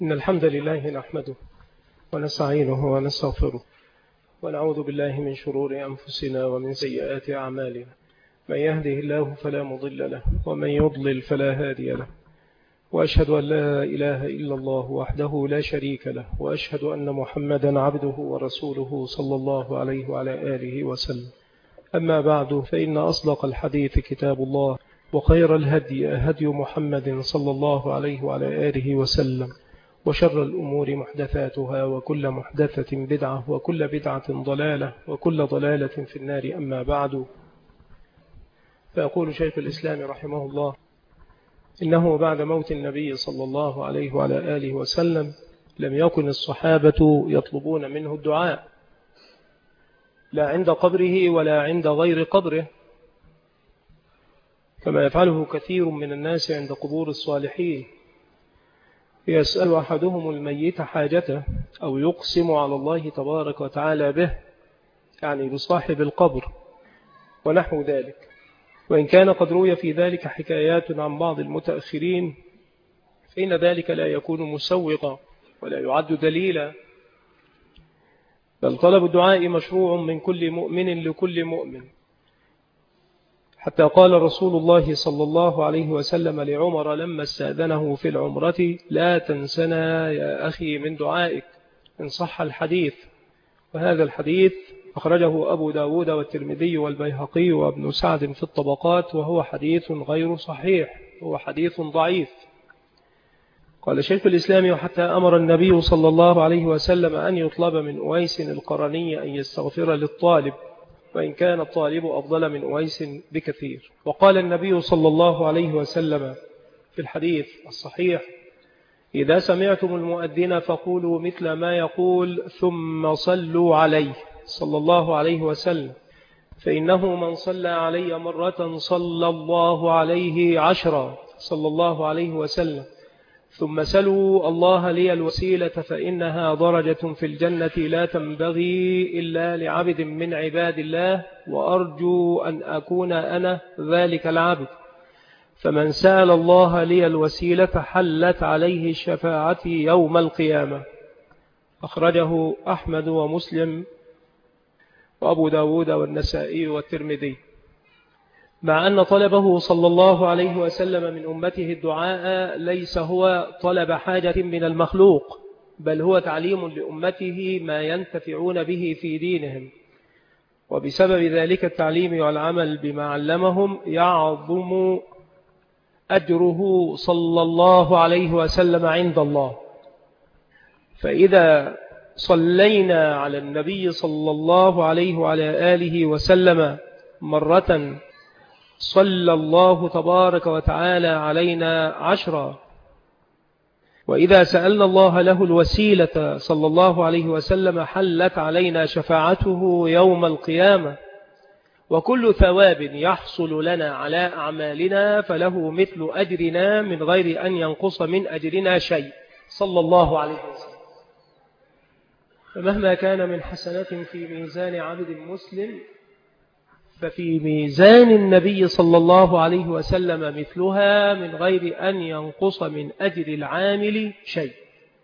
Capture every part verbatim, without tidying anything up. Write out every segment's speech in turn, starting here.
إن الحمد لله نحمده ونستعينه ونستغفره ونعوذ بالله من شرور أنفسنا ومن سيئات أعمالنا. من يهده الله فلا مضل له ومن يضلل فلا هادي له، وأشهد أن لا إله إلا الله وحده لا شريك له، وأشهد أن محمدا عبده ورسوله صلى الله عليه وعلى آله وسلم. أما بعد، فإن أصدق الحديث كتاب الله، وخير الهدي هدي محمد صلى الله عليه وعلى آله وسلم، وشر الأمور محدثاتها، وكل محدثة بدعة، وكل بدعة ضلالة، وكل ضلالة في النار. أما بعد، فيقول شيخ الإسلام رحمه الله: إنه بعد موت النبي صلى الله عليه وعلى آله وسلم لم يكن الصحابة يطلبون منه الدعاء، لا عند قبره ولا عند غير قبره، كما يفعله كثير من الناس عند قبور الصالحين. يسأل أحدهم الميت حاجته أو يقسم على الله تبارك وتعالى به، يعني بصاحب القبر ونحو ذلك. وإن كان قد روي في ذلك حكايات عن بعض المتأخرين، فإن ذلك لا يكون مسوقا ولا يعد دليلا، بل طلب الدعاء مشروع من كل مؤمن لكل مؤمن، حتى قال رسول الله صلى الله عليه وسلم لعمر لما استأذنه في العمرة: لا تنسنا يا أخي من دعائك، إن صح الحديث. وهذا الحديث أخرجه أبو داود والترمذي والبيهقي وابن سعد في الطبقات، وهو حديث غير صحيح، هو حديث ضعيف. قال شيخ الإسلام: وحتى أمر النبي صلى الله عليه وسلم أن يطلب من أويس القرني أن يستغفر للطالب، وإن كان الطالب أفضل من أويس بكثير. وقال النبي صلى الله عليه وسلم في الحديث الصحيح: إذا سمعتم المؤذن فقولوا مثل ما يقول ثم صلوا عليه صلى الله عليه وسلم، فإنه من صلى علي مرة صلى الله عليه عشرا صلى الله عليه وسلم. ثم سلوا الله لي الوسيلة فإنها درجة في الجنة لا تنبغي إلا لعبد من عباد الله، وأرجو أن أكون أنا ذلك العبد. فمن سأل الله لي الوسيلة حلت عليه شفاعتي يوم القيامة. أخرجه أحمد ومسلم وأبو داود والنسائي والترمذي. مع أن طلبه صلى الله عليه وسلم من أمته الدعاء ليس هو طلب حاجة من المخلوق، بل هو تعليم لأمته ما ينتفعون به في دينهم، وبسبب ذلك التعليم والعمل بما علمهم يعظم أجره صلى الله عليه وسلم عند الله. فإذا صلينا على النبي صلى الله عليه وعلى آله وسلم مرة صلى الله تبارك وتعالى علينا عشرا. وإذا سألنا الله له الوسيلة صلى الله عليه وسلم حلت علينا شفاعته يوم القيامة. وكل ثواب يحصل لنا على أعمالنا فله مثل أجرنا من غير أن ينقص من أجرنا شيء صلى الله عليه وسلم. فمهما كان من حسنة في ميزان عبد مسلم، ففي ميزان النبي صلى الله عليه وسلم مثلها من غير أن ينقص من أجر العامل شيء،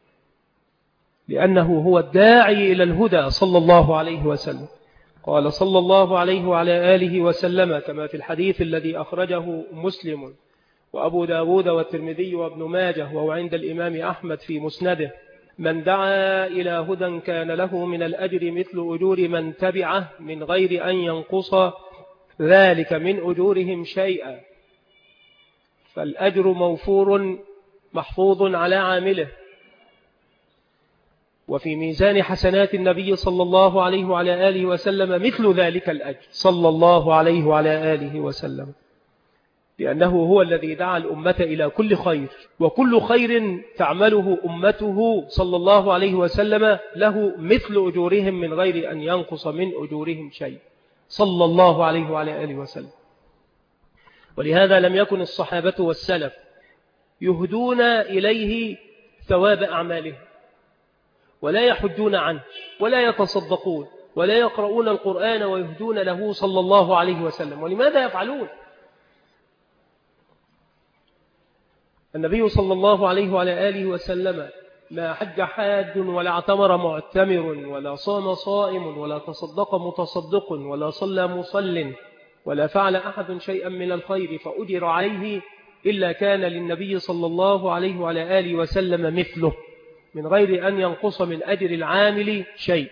لأنه هو الداعي إلى الهدى صلى الله عليه وسلم. قال صلى الله عليه وعلى آله وسلم كما في الحديث الذي أخرجه مسلم وأبو داود والترمذي وابن ماجه، وهو عند الإمام أحمد في مسنده: من دعا إلى هدى كان له من الأجر مثل أجور من تبعه من غير أن ينقص ذلك من أجورهم شيئا. فالأجر موفور محفوظ على عامله. وفي ميزان حسنات النبي صلى الله عليه وعلى آله وسلم مثل ذلك الأجر صلى الله عليه وعلى آله وسلم، لأنه هو الذي دعا الأمة إلى كل خير، وكل خير تعمله أمته صلى الله عليه وسلم له مثل أجورهم من غير أن ينقص من أجورهم شيء صلى الله عليه وعلى آله وسلم. ولهذا لم يكن الصحابة والسلف يهدون إليه ثواب أعمالهم، ولا يحجون عنه، ولا يتصدقون، ولا يقرؤون القرآن ويهدون له صلى الله عليه وسلم. ولماذا يفعلون؟ النبي صلى الله عليه وعلى آله وسلم ما حج حاج ولا اعتمر معتمر ولا صام صائم ولا تصدق متصدق ولا صلى مصل ولا فعل أحد شيئا من الخير فأجر عليه إلا كان للنبي صلى الله عليه وعلى آله وسلم مثله من غير أن ينقص من أجر العامل شيء.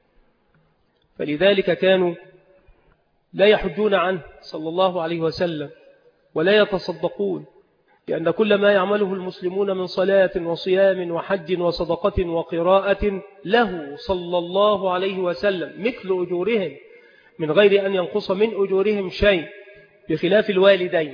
فلذلك كانوا لا يحجون عنه صلى الله عليه وسلم ولا يتصدقون، لأن كل ما يعمله المسلمون من صلاة وصيام وحج وصدقة وقراءة له صلى الله عليه وسلم مثل أجورهم من غير أن ينقص من أجورهم شيء، بخلاف الوالدين،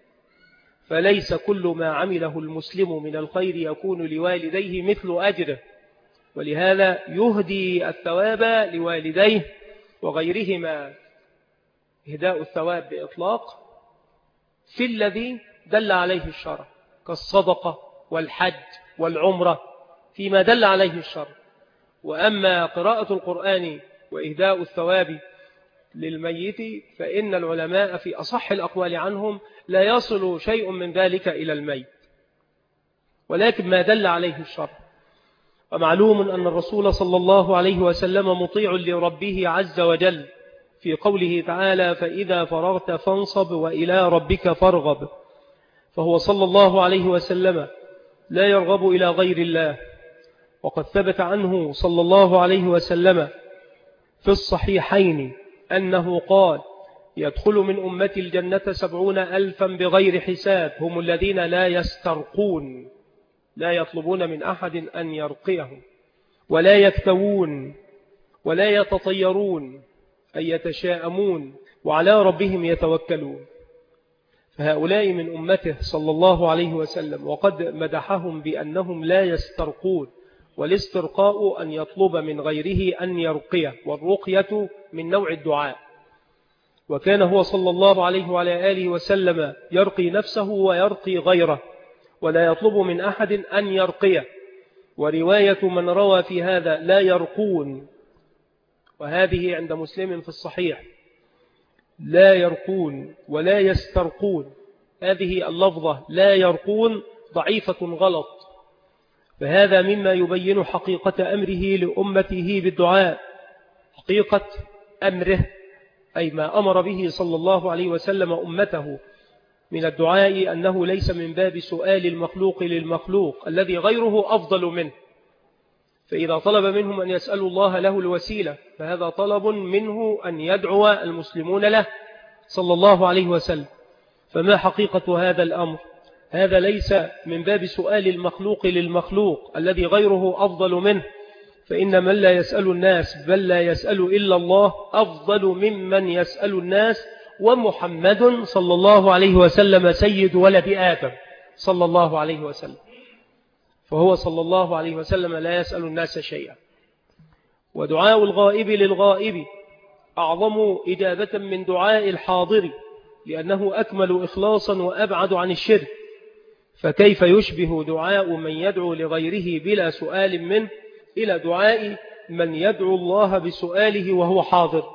فليس كل ما عمله المسلم من الخير يكون لوالديه مثل أجره، ولهذا يهدي الثواب لوالديه وغيرهما إهداء الثواب بإطلاق في الذي دل عليه الشرع كالصدقة والحج والعمرة فيما دل عليه الشرع. وأما قراءة القرآن وإهداء الثواب للميت فإن العلماء في أصح الأقوال عنهم لا يصل شيء من ذلك إلى الميت، ولكن ما دل عليه الشرع. ومعلوم أن الرسول صلى الله عليه وسلم مطيع لربه عز وجل في قوله تعالى فإذا فرغت فانصب وإلى ربك فارغب، فهو صلى الله عليه وسلم لا يرغب إلى غير الله. وقد ثبت عنه صلى الله عليه وسلم في الصحيحين أنه قال يدخل من أمتي الجنة سبعون ألفا بغير حساب هم الذين لا يسترقون، لا يطلبون من أحد أن يرقيهم، ولا يكتوون ولا يتطيرون أي يتشاءمون، وعلى ربهم يتوكلون. فهؤلاء من أمته صلى الله عليه وسلم، وقد مدحهم بأنهم لا يسترقون، والاسترقاء أن يطلب من غيره أن يرقيه، والرقية من نوع الدعاء. وكان هو صلى الله عليه وعلى آله وسلم يرقي نفسه ويرقي غيره، ولا يطلب من أحد أن يرقيه. ورواية من روى في هذا لا يرقون، وهذه عند مسلم في الصحيح، لا يرقون ولا يسترقون، هذه اللفظة لا يرقون ضعيفة غلط. فهذا مما يبين حقيقة أمره لأمته بالدعاء، حقيقة أمره أي ما أمر به صلى الله عليه وسلم أمته من الدعاء، أنه ليس من باب سؤال المخلوق للمخلوق الذي غيره أفضل منه. فإذا طلب منهم أن يسألوا الله له الوسيلة فهذا طلب منه أن يدعو المسلمون له صلى الله عليه وسلم. فما حقيقة هذا الأمر؟ هذا ليس من باب سؤال المخلوق للمخلوق الذي غيره أفضل منه، فإن من لا يسأل الناس بل لا يسأل إلا الله أفضل ممن يسأل الناس، ومحمد صلى الله عليه وسلم سيد ولد آدم صلى الله عليه وسلم، فهو صلى الله عليه وسلم لا يسأل الناس شيئا. ودعاء الغائب للغائب أعظم إجابة من دعاء الحاضر، لأنه أكمل إخلاصا وأبعد عن الشرك. فكيف يشبه دعاء من يدعو لغيره بلا سؤال منه إلى دعاء من يدعو الله بسؤاله وهو حاضر؟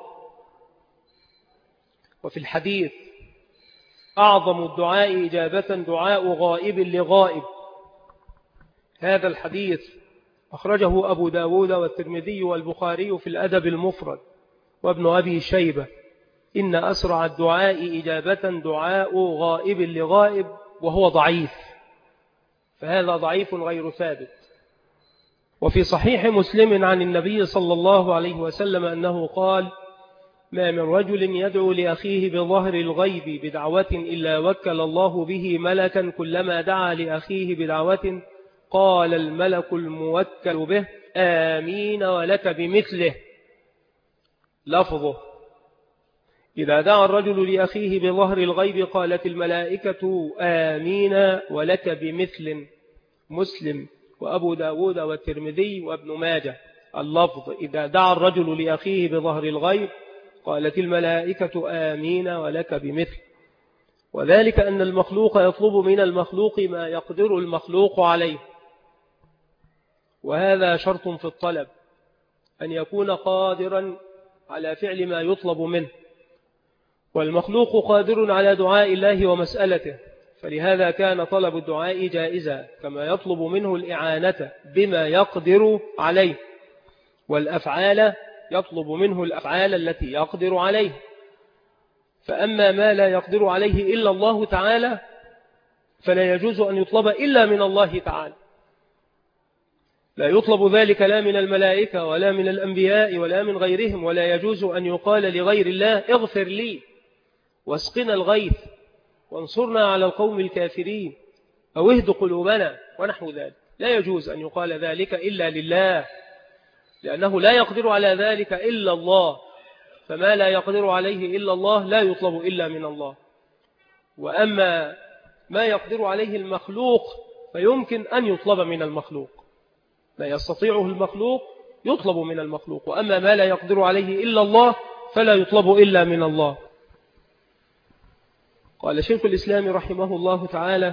وفي الحديث أعظم الدعاء إجابة دعاء غائب لغائب. هذا الحديث أخرجه أبو داود والترمذي والبخاري في الأدب المفرد وابن أبي شيبة. إن أسرع الدعاء إجابة دعاء غائب لغائب، وهو ضعيف، فهذا ضعيف غير ثابت. وفي صحيح مسلم عن النبي صلى الله عليه وسلم أنه قال ما من رجل يدعو لأخيه بظهر الغيب بدعوة إلا وكل الله به ملكا كلما دعا لأخيه بدعوة قال الملك الموكل به آمين ولك بمثله. لفظه إذا دعا الرجل لأخيه بظهر الغيب قالت الملائكة آمين ولك بمثل. مسلم وأبو داود والترمذي وابن ماجه. اللفظ إذا دعا الرجل لأخيه بظهر الغيب قالت الملائكة آمين ولك بمثل. وذلك أن المخلوق يطلب من المخلوق ما يقدر المخلوق عليه، وهذا شرط في الطلب أن يكون قادرا على فعل ما يطلب منه. والمخلوق قادر على دعاء الله ومسألته، فلهذا كان طلب الدعاء جائزا، كما يطلب منه الإعانة بما يقدر عليه، والأفعال يطلب منه الأفعال التي يقدر عليه. فأما ما لا يقدر عليه إلا الله تعالى فلا يجوز أن يطلب إلا من الله تعالى. لا يطلب ذلك لا من الملائكة ولا من الأنبياء ولا من غيرهم، ولا يجوز أن يقال لغير الله اغفر لي واسقنا الغيث وانصرنا على القوم الكافرين أو اهد قلوبنا ونحو ذلك. لا يجوز أن يقال ذلك إلا لله، لأنه لا يقدر على ذلك إلا الله، فما لا يقدر عليه إلا الله لا يطلب إلا من الله. وأما ما يقدر عليه المخلوق فيمكن أن يطلب من المخلوق، ما يستطيعه المخلوق يطلب من المخلوق، وأما ما لا يقدر عليه إلا الله فلا يطلب إلا من الله. قال شيخ الإسلام رحمه الله تعالى: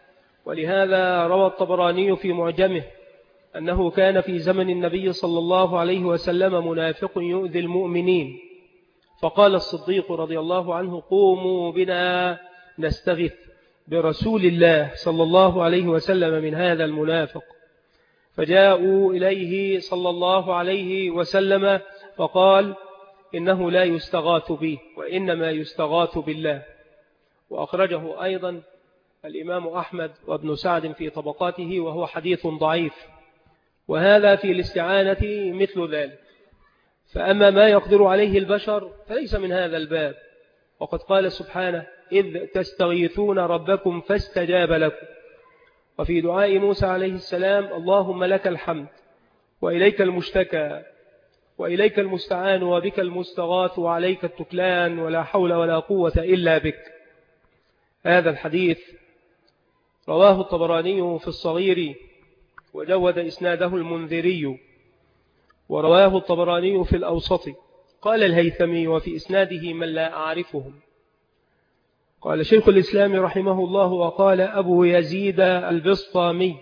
ولهذا روى الطبراني في معجمه أنه كان في زمن النبي صلى الله عليه وسلم منافق يؤذي المؤمنين، فقال الصديق رضي الله عنه: قوموا بنا نستغيث برسول الله صلى الله عليه وسلم من هذا المنافق. فجاءوا إليه صلى الله عليه وسلم فقال: إنه لا يستغاث به وإنما يستغاث بالله. وأخرجه أيضا الإمام أحمد وابن سعد في طبقاته، وهو حديث ضعيف. وهذا في الاستعانة مثل ذلك. فأما ما يقدر عليه البشر فليس من هذا الباب، وقد قال سبحانه: إذ تستغيثون ربكم فاستجاب لكم. وفي دعاء موسى عليه السلام: اللهم لك الحمد وإليك المشتكى وإليك المستعان وبك المستغاث وعليك التكلان ولا حول ولا قوة إلا بك. هذا الحديث رواه الطبراني في الصغير وجود إسناده المنذري، ورواه الطبراني في الأوسط. قال الهيثمي: وفي إسناده من لا أعرفهم. قال شيخ الإسلام رحمه الله: وقال أبو يزيد البسطامي: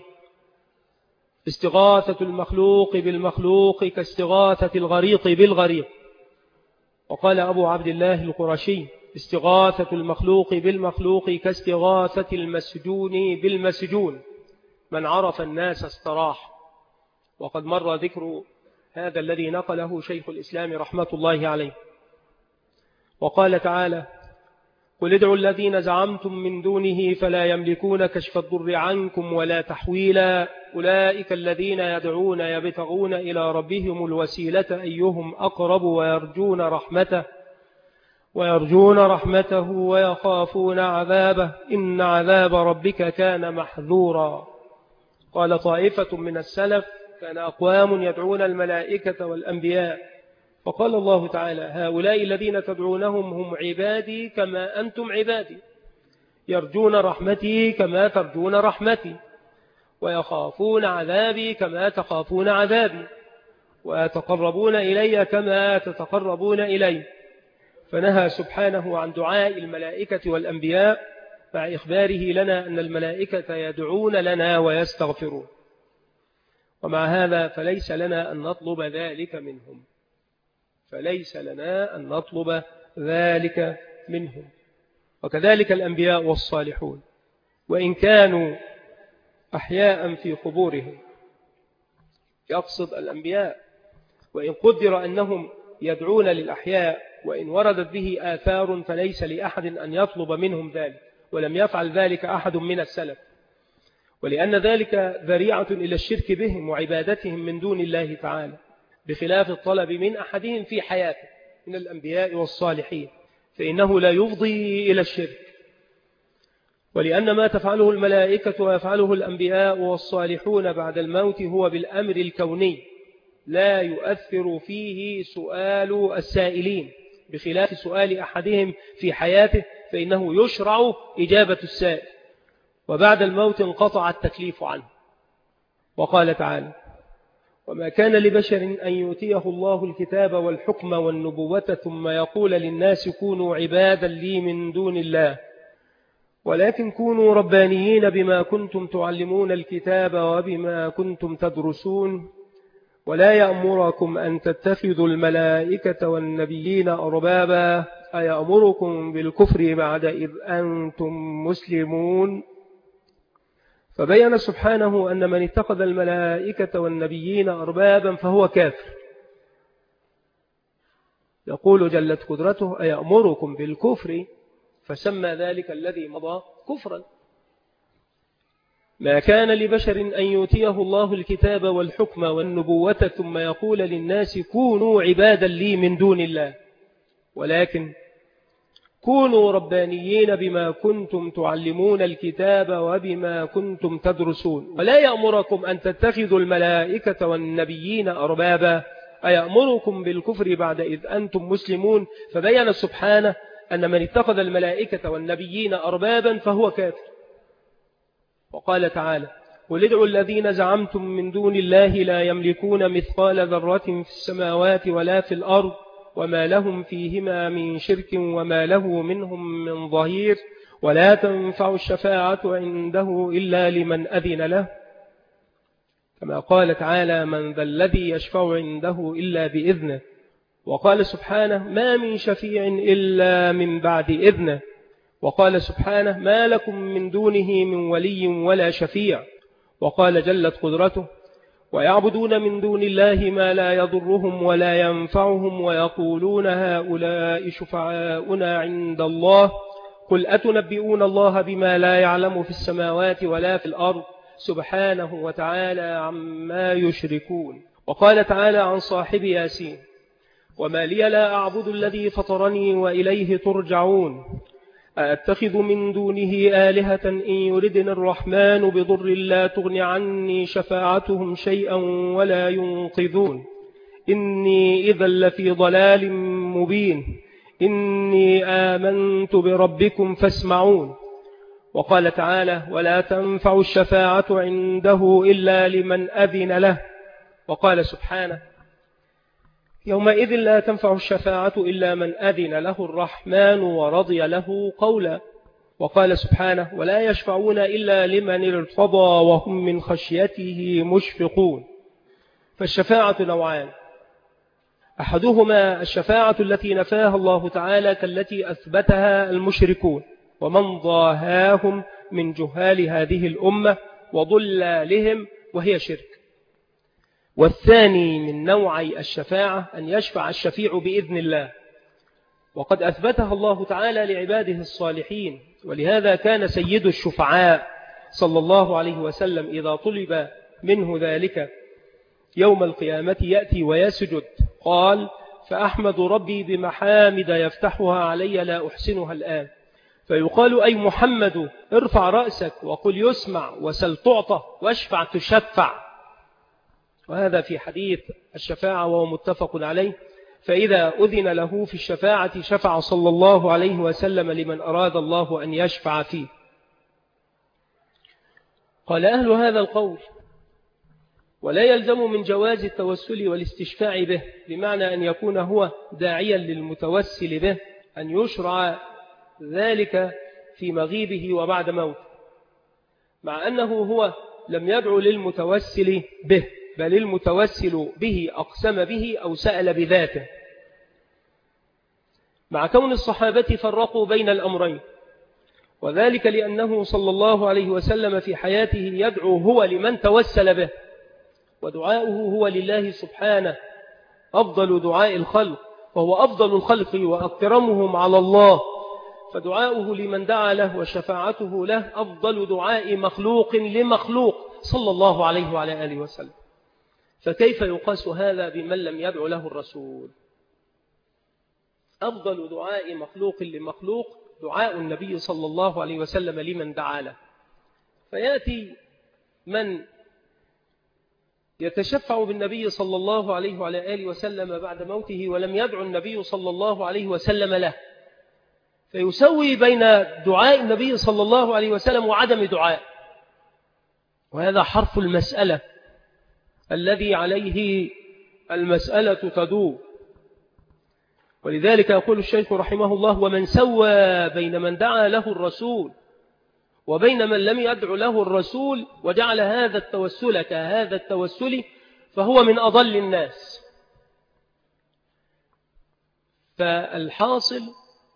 استغاثة المخلوق بالمخلوق كاستغاثة الغريق بالغريق. وقال أبو عبد الله القرشي: استغاثة المخلوق بالمخلوق كاستغاثة المسجون بالمسجون، من عرف الناس استراح. وقد مر ذكر هذا الذي نقله شيخ الإسلام رحمة الله عليه. وقال تعالى: قل ادعوا الذين زعمتم من دونه فلا يملكون كشف الضر عنكم ولا تحويلا، أولئك الذين يدعون يبتغون إلى ربهم الوسيلة أيهم أقرب ويرجون رحمته ويرجون رحمته ويخافون عذابه إن عذاب ربك كان محذورا. قال طائفة من السلف: كان أقوام يدعون الملائكة والأنبياء، فقال الله تعالى: هؤلاء الذين تدعونهم هم عبادي كما أنتم عبادي، يرجون رحمتي كما ترجون رحمتي، ويخافون عذابي كما تخافون عذابي، ويتقربون إلي كما تتقربون إلي. فنهى سبحانه عن دعاء الملائكة والأنبياء مع إخباره لنا أن الملائكة يدعون لنا ويستغفرون. ومع هذا فليس لنا أن نطلب ذلك منهم، فليس لنا أن نطلب ذلك منهم. وكذلك الأنبياء والصالحون، وإن كانوا أحياء في قبورهم، يقصد الأنبياء، وإن قدر أنهم يدعون للأحياء وإن وردت به آثار فليس لأحد أن يطلب منهم ذلك، ولم يفعل ذلك أحد من السلف، ولأن ذلك ذريعة إلى الشرك بهم وعبادتهم من دون الله تعالى، بخلاف الطلب من أحدهم في حياته من الأنبياء والصالحين، فإنه لا يفضي إلى الشرك. ولأن ما تفعله الملائكة ويفعله الأنبياء والصالحون بعد الموت هو بالأمر الكوني، لا يؤثر فيه سؤال السائلين، بخلاف سؤال أحدهم في حياته فإنه يشرع إجابة السائل، وبعد الموت انقطع التكليف عنه. وقال تعالى: وما كان لبشر أن يؤتيه الله الكتاب والحكم والنبوة ثم يقول للناس كونوا عبادا لي من دون الله ولكن كونوا ربانيين بما كنتم تعلمون الكتاب وبما كنتم تدرسون ولا يأمركم أن تتخذوا الملائكة والنبيين أربابا أيأمركم بالكفر بعد إذ أنتم مسلمون. فبين سبحانه أن من اتخذ الملائكة والنبيين أربابا فهو كافر. يقول جلت قدرته أيأمركم بالكفر، فسمى ذلك الذي مضى كفرا. ما كان لبشر أن يؤتيه الله الكتاب والحكم والنبوة ثم يقول للناس كونوا عبادا لي من دون الله، ولكن كونوا ربانيين بما كنتم تعلمون الكتاب وبما كنتم تدرسون. ولا يأمركم أن تتخذوا الملائكة والنبيين أربابا أيأمركم بالكفر بعد إذ أنتم مسلمون. فبين سبحانه أن من اتخذ الملائكة والنبيين أربابا فهو كافر. وقال تعالى قل ادعوا الذين زعمتم من دون الله لا يملكون مثقال ذرة في السماوات ولا في الأرض وما لهم فيهما من شرك وما له منهم من ظهير ولا تنفع الشفاعة عنده إلا لمن أذن له، كما قال تعالى من ذا الذي يشفع عنده إلا بإذنه. وقال سبحانه ما من شفيع إلا من بعد إذنه. وقال سبحانه ما لكم من دونه من ولي ولا شفيع. وقال جلت قدرته ويعبدون من دون الله ما لا يضرهم ولا ينفعهم ويقولون هؤلاء شفعاؤنا عند الله قل أتنبئون الله بما لا يعلم في السماوات ولا في الأرض سبحانه وتعالى عما يشركون. وقال تعالى عن صاحب ياسين وما لي لا أعبد الذي فطرني وإليه ترجعون أتخذ من دونه آلهة إن يردني الرحمن بضر لا تغن عني شفاعتهم شيئا ولا ينقذون إني إذا لفي ضلال مبين إني آمنت بربكم فاسمعون. وقال تعالى ولا تنفع الشفاعة عنده إلا لمن أذن له. وقال سبحانه يومئذ لا تنفع الشفاعة إلا من أذن له الرحمن ورضي له قولا. وقال سبحانه ولا يشفعون إلا لمن ارتضى وهم من خشيته مشفقون. فالشفاعة نوعان، أحدهما الشفاعة التي نفاها الله تعالى كالتي أثبتها المشركون ومن ضاهاهم من جهال هذه الأمة وضلالهم وهي شرك. والثاني من نوعي الشفاعة أن يشفع الشفيع بإذن الله، وقد أثبتها الله تعالى لعباده الصالحين. ولهذا كان سيد الشفعاء صلى الله عليه وسلم إذا طلب منه ذلك يوم القيامة يأتي ويسجد قال فأحمد ربي بمحامد يفتحها علي لا أحسنها الآن، فيقال أي محمد ارفع رأسك وقل يسمع وسل تعطى واشفع تشفع. وهذا في حديث الشفاعة وهو متفق عليه. فإذا أذن له في الشفاعة شفع صلى الله عليه وسلم لمن أراد الله أن يشفع فيه. قال أهل هذا القول ولا يلزم من جواز التوسل والاستشفاع به، بمعنى أن يكون هو داعيا للمتوسل به أن يشرع ذلك في مغيبه وبعد موته، مع أنه هو لم يدعو للمتوسل به بل المتوسل به أقسم به أو سأل بذاته، مع كون الصحابة فرقوا بين الأمرين، وذلك لأنه صلى الله عليه وسلم في حياته يدعو هو لمن توسل به، ودعاؤه هو لله سبحانه أفضل دعاء الخلق، وهو أفضل الخلق وأكرمهم على الله، فدعاؤه لمن دعا له وشفاعته له أفضل دعاء مخلوق لمخلوق صلى الله عليه وعلى آله وسلم. فكيف يقاس هذا بمن لم يدعو له الرسول؟ أفضل دعاء مخلوق لمخلوق دعاء النبي صلى الله عليه وسلم لمن دعا له. فيأتي من يتشفع بالنبي صلى الله عليه وعلى آله وسلم بعد موته ولم يدعو النبي صلى الله عليه وسلم له، فيسوي بين دعاء النبي صلى الله عليه وسلم وعدم دعاء، وهذا حرف المسألة الذي عليه المسألة تدور. ولذلك يقول الشيخ رحمه الله ومن سوى بين من دعا له الرسول وبين من لم يدعو له الرسول وجعل هذا التوسل كهذا التوسل فهو من أضل الناس. فالحاصل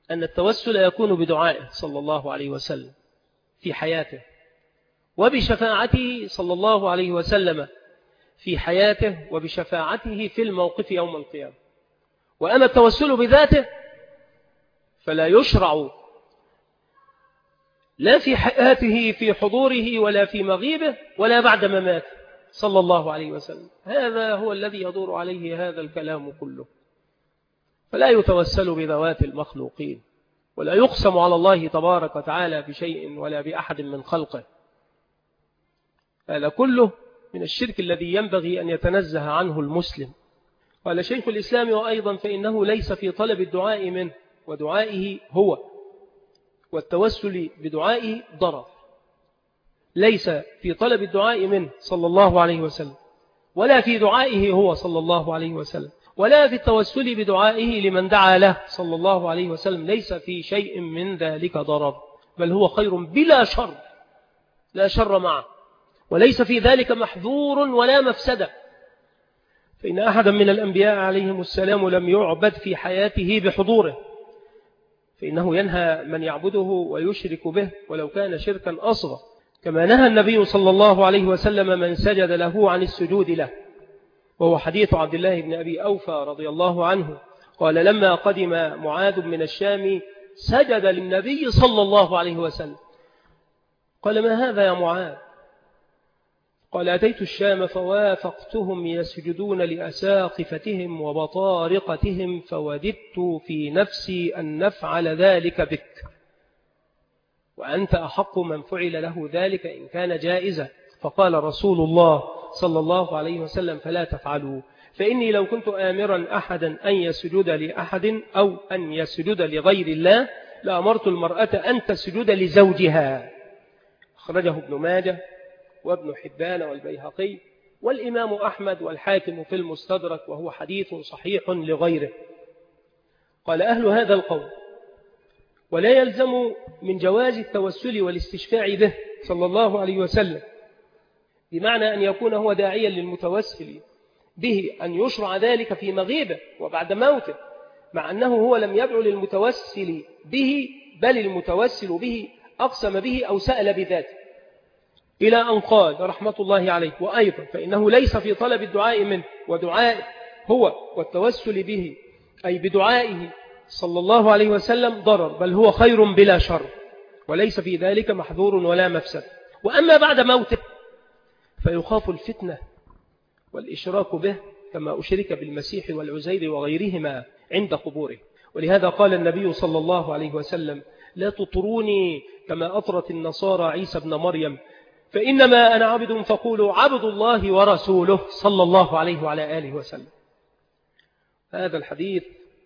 أن التوسل يكون بدعائه صلى الله عليه وسلم في حياته، وبشفاعته صلى الله عليه وسلم في حياته، وبشفاعته في الموقف يوم القيامة. وأما التوسل بذاته فلا يشرع لا في حياته في حضوره ولا في مغيبه ولا بعد مماته صلى الله عليه وسلم. هذا هو الذي يدور عليه هذا الكلام كله. فلا يتوسل بذوات المخلوقين، ولا يقسم على الله تبارك وتعالى بشيء ولا بأحد من خلقه. هذا كله من الشرك الذي ينبغي أن يتنزه عنه المسلم. قال شيخ الإسلام: وأيضا فإنه ليس في طلب الدعاء منه ودعائه هو، والتوسل بدعائه ضرر. ليس في طلب الدعاء منه صلى الله عليه وسلم، ولا في دعائه هو صلى الله عليه وسلم، ولا في التوسل بدعائه لمن دعا له صلى الله عليه وسلم. ليس في شيء من ذلك ضرر، بل هو خير بلا شر، لا شر معه، وليس في ذلك محذور ولا مفسدة. فإن أحدا من الأنبياء عليهم السلام لم يعبد في حياته بحضوره، فإنه ينهى من يعبده ويشرك به ولو كان شركا أصغر، كما نهى النبي صلى الله عليه وسلم من سجد له عن السجود له. وهو حديث عبد الله بن أبي أوفى رضي الله عنه قال: لما قدم معاذ من الشام سجد للنبي صلى الله عليه وسلم. قال: ما هذا يا معاذ؟ قال: أتيت الشام فوافقتهم يسجدون لأساقفتهم وبطارقتهم، فوددت في نفسي أن نفعل ذلك بك، وأنت أحق من فعل له ذلك إن كان جائزا. فقال رسول الله صلى الله عليه وسلم: فلا تفعلوا، فإني لو كنت آمرا أحدا أن يسجد لأحد أو أن يسجد لغير الله لأمرت المرأة أن تسجد لزوجها. أخرجه ابن ماجه وابن حبان والبيهقي والإمام أحمد والحاكم في المستدرك، وهو حديث صحيح لغيره. قال أهل هذا القول: ولا يلزم من جواز التوسل والاستشفاع به صلى الله عليه وسلم، بمعنى أن يكون هو داعيا للمتوسل به أن يشرع ذلك في مغيبه وبعد موته، مع أنه هو لم يدعو للمتوسل به، بل المتوسل به أقسم به أو سأل بذاته، إلى أن قال رحمة الله عليه: وأيضا فإنه ليس في طلب الدعاء منه ودعائه هو والتوسل به أي بدعائه صلى الله عليه وسلم ضرر، بل هو خير بلا شر، وليس في ذلك محذور ولا مفسد. وأما بعد موته فيخاف الفتنة والإشراك به، كما أشرك بالمسيح والعزير وغيرهما عند قبوره. ولهذا قال النبي صلى الله عليه وسلم: لا تطروني كما أطرت النصارى عيسى بن مريم، فإنما أنا عبد فقولوا عبد الله ورسوله صلى الله عليه وعلى آله وسلم. هذا الحديث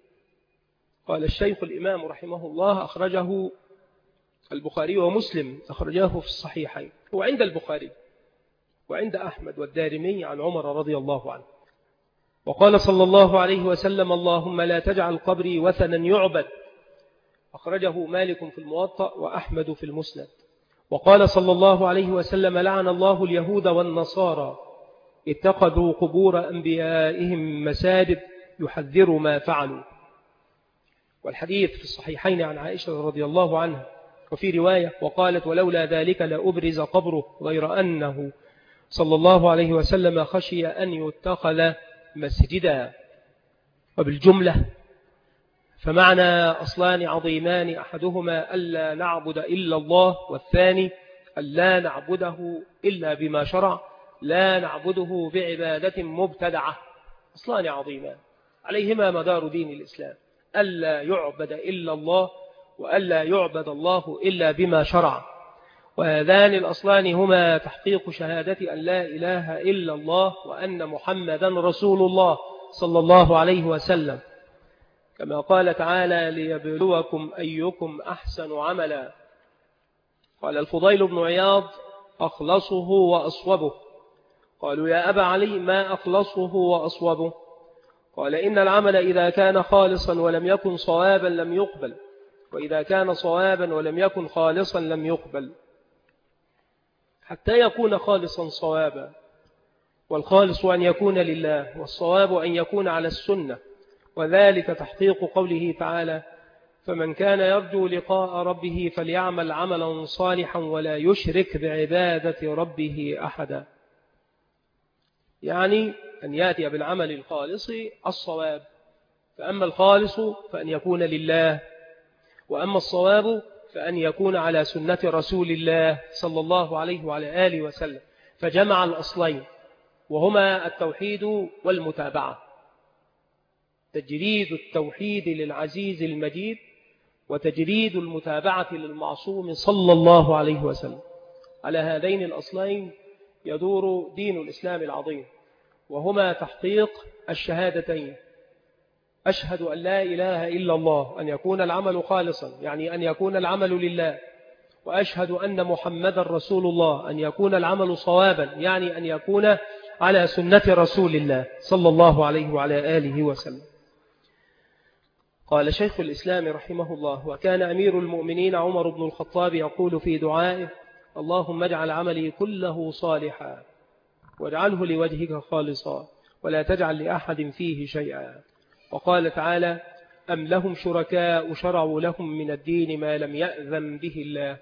قال الشيخ الإمام رحمه الله أخرجه البخاري ومسلم، أخرجاه في الصحيحين، هو عند البخاري وعند أحمد والدارمي عن عمر رضي الله عنه. وقال صلى الله عليه وسلم: اللهم لا تجعل قبري وثنا يعبد، أخرجه مالك في الموطأ وأحمد في المسند. وقال صلى الله عليه وسلم: لعن الله اليهود والنصارى اتخذوا قبور أنبيائهم مساجد يحذر ما فعلوا. والحديث في الصحيحين عن عائشة رضي الله عنها، وفي رواية: وقالت: ولولا ذلك لأبرز قبره، غير أنه صلى الله عليه وسلم خشي أن يتخذ مسجدا. وبالجملة فمعنى أصلان عظيمان، أحدهما ألا نعبد إلا الله، والثاني ألا نعبده إلا بما شرع، لا نعبده بعبادة مبتدعة. أصلان عظيمان عليهما مدار دين الإسلام: ألا يعبد إلا الله، وألا يعبد الله إلا بما شرع. وهذان الأصلان هما تحقيق شهادة أن لا إله إلا الله وأن محمدا رسول الله صلى الله عليه وسلم، كما قال تعالى: ليبلوكم أيكم أحسن عملا. قال الفضيل بن عياض: أخلصه وأصوبه. قالوا: يا أبا علي ما أخلصه وأصوبه؟ قال: إن العمل إذا كان خالصا ولم يكن صوابا لم يقبل، وإذا كان صوابا ولم يكن خالصا لم يقبل، حتى يكون خالصا صوابا. والخالص أن يكون لله، والصواب أن يكون على السنة، وذلك تحقيق قوله تعالى: فمن كان يرجو لقاء ربه فليعمل عملا صالحا ولا يشرك بعبادة ربه أحدا. يعني أن يأتي بالعمل الخالص الصواب، فأما الخالص فأن يكون لله، وأما الصواب فأن يكون على سنة رسول الله صلى الله عليه وعلى آله وسلم، فجمع الأصلين وهما التوحيد والمتابعة، تجريد التوحيد للعزيز المجيد وتجريد المتابعة للمعصوم صلى الله عليه وسلم. على هذين الأصلين يدور دين الإسلام العظيم، وهما تحقيق الشهادتين: أشهد أن لا إله إلا الله، أن يكون العمل خالصا يعني أن يكون العمل لله، وأشهد أن محمد رسول الله، أن يكون العمل صوابا يعني أن يكون على سنة رسول الله صلى الله عليه وعلى آله وسلم. قال شيخ الإسلام رحمه الله: وكان أمير المؤمنين عمر بن الخطاب يقول في دعائه: اللهم اجعل عملي كله صالحا واجعله لوجهك خالصا ولا تجعل لأحد فيه شيئا. وقال تعالى: أم لهم شركاء شرعوا لهم من الدين ما لم يأذن به الله.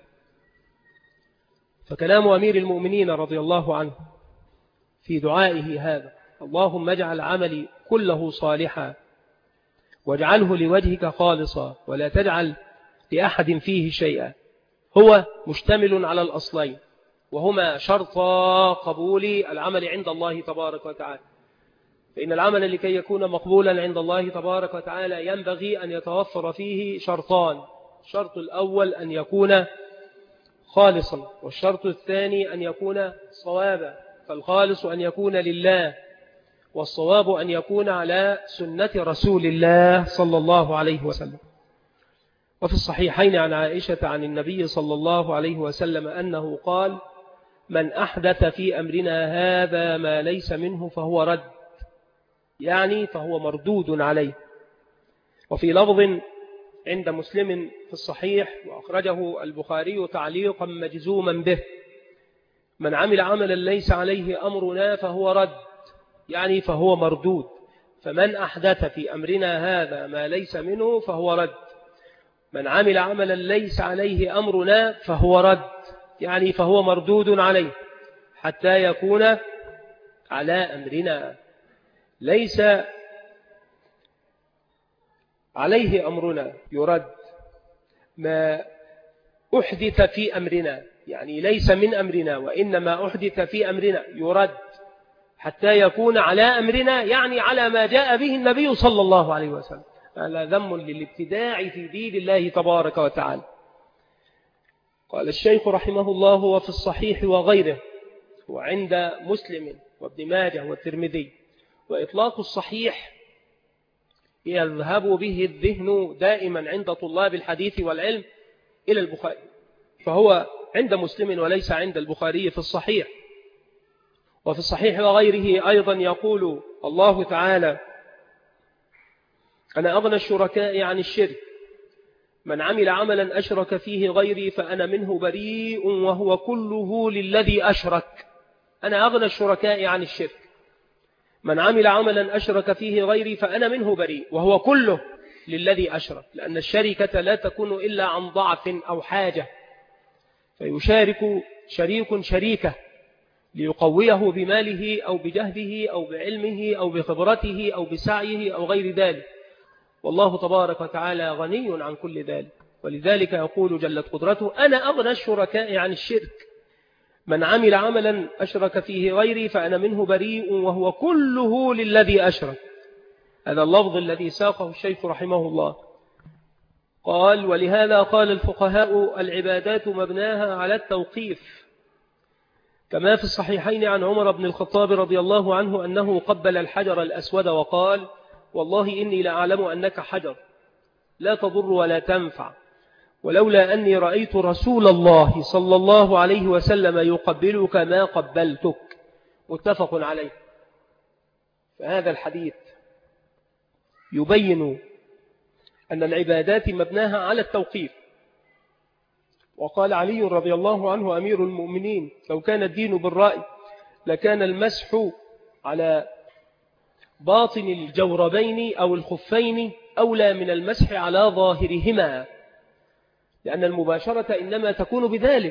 فكلام أمير المؤمنين رضي الله عنه في دعائه هذا: اللهم اجعل عملي كله صالحا واجعله لوجهك خالصا ولا تجعل لأحد فيه شيئا، هو مشتمل على الأصلين، وهما شرط قبول العمل عند الله تبارك وتعالى. فإن العمل لكي يكون مقبولا عند الله تبارك وتعالى ينبغي أن يتوفر فيه شرطان: الشرط الأول أن يكون خالصا، والشرط الثاني أن يكون صوابا. فالخالص أن يكون لله، والصواب أن يكون على سنة رسول الله صلى الله عليه وسلم. وفي الصحيحين عن عائشة عن النبي صلى الله عليه وسلم أنه قال: من أحدث في أمرنا هذا ما ليس منه فهو رد، يعني فهو مردود عليه. وفي لفظ عند مسلم في الصحيح وأخرجه البخاري تعليقا مجزوما به: من عمل عملا ليس عليه أمرنا فهو رد، يعني فهو مردود. فمن أحدث في أمرنا هذا ما ليس منه فهو رد. من عمل عملا ليس عليه أمرنا فهو رد، يعني فهو مردود عليه حتى يكون على أمرنا. ليس عليه أمرنا يرد، ما أحدث في أمرنا يعني ليس من أمرنا، وإنما أحدث في أمرنا يرد حتى يكون على أمرنا، يعني على ما جاء به النبي صلى الله عليه وسلم. هذا ذم للابتداع في دين الله تبارك وتعالى. قال الشيخ رحمه الله: وفي الصحيح وغيره وعند مسلم وابن ماجه والترمذي. وإطلاق الصحيح يذهب به الذهن دائما عند طلاب الحديث والعلم إلى البخاري، فهو عند مسلم وليس عند البخاري في الصحيح. وفي الصحيح وغيره أيضا يقول الله تعالى: أنا أغنى الشركاء عن الشرك، من عمل عملا أشرك فيه غيري فأنا منه بريء وهو كله للذي أشرك. أنا أغنى الشركاء عن الشرك، من عمل عملا أشرك فيه غيري فأنا منه بريء وهو كله للذي أشرك، لأن الشركة لا تكون إلا عن ضعف أو حاجة، فيشارك شريك شريكه ليقويه بماله أو بجهده أو بعلمه أو بخبرته أو بسعيه أو غير ذلك، والله تبارك وتعالى غني عن كل ذلك. ولذلك يقول جلت قدرته: أنا أغنى الشركاء عن الشرك، من عمل عملا أشرك فيه غيري فأنا منه بريء وهو كله للذي أشرك. هذا اللفظ الذي ساقه الشيخ رحمه الله. قال: ولهذا قال الفقهاء: العبادات مبناها على التوقيف، كما في الصحيحين عن عمر بن الخطاب رضي الله عنه أنه قبل الحجر الأسود وقال: والله إني لأعلم أنك حجر لا تضر ولا تنفع، ولولا أني رأيت رسول الله صلى الله عليه وسلم يقبلك ما قبلتك. متفق عليه. فهذا الحديث يبين أن العبادات مبناها على التوقيف. وقال علي رضي الله عنه أمير المؤمنين: لو كان الدين بالرأي لكان المسح على باطن الجوربين أو الخفين أولى من المسح على ظاهرهما، لأن المباشرة إنما تكون بذلك،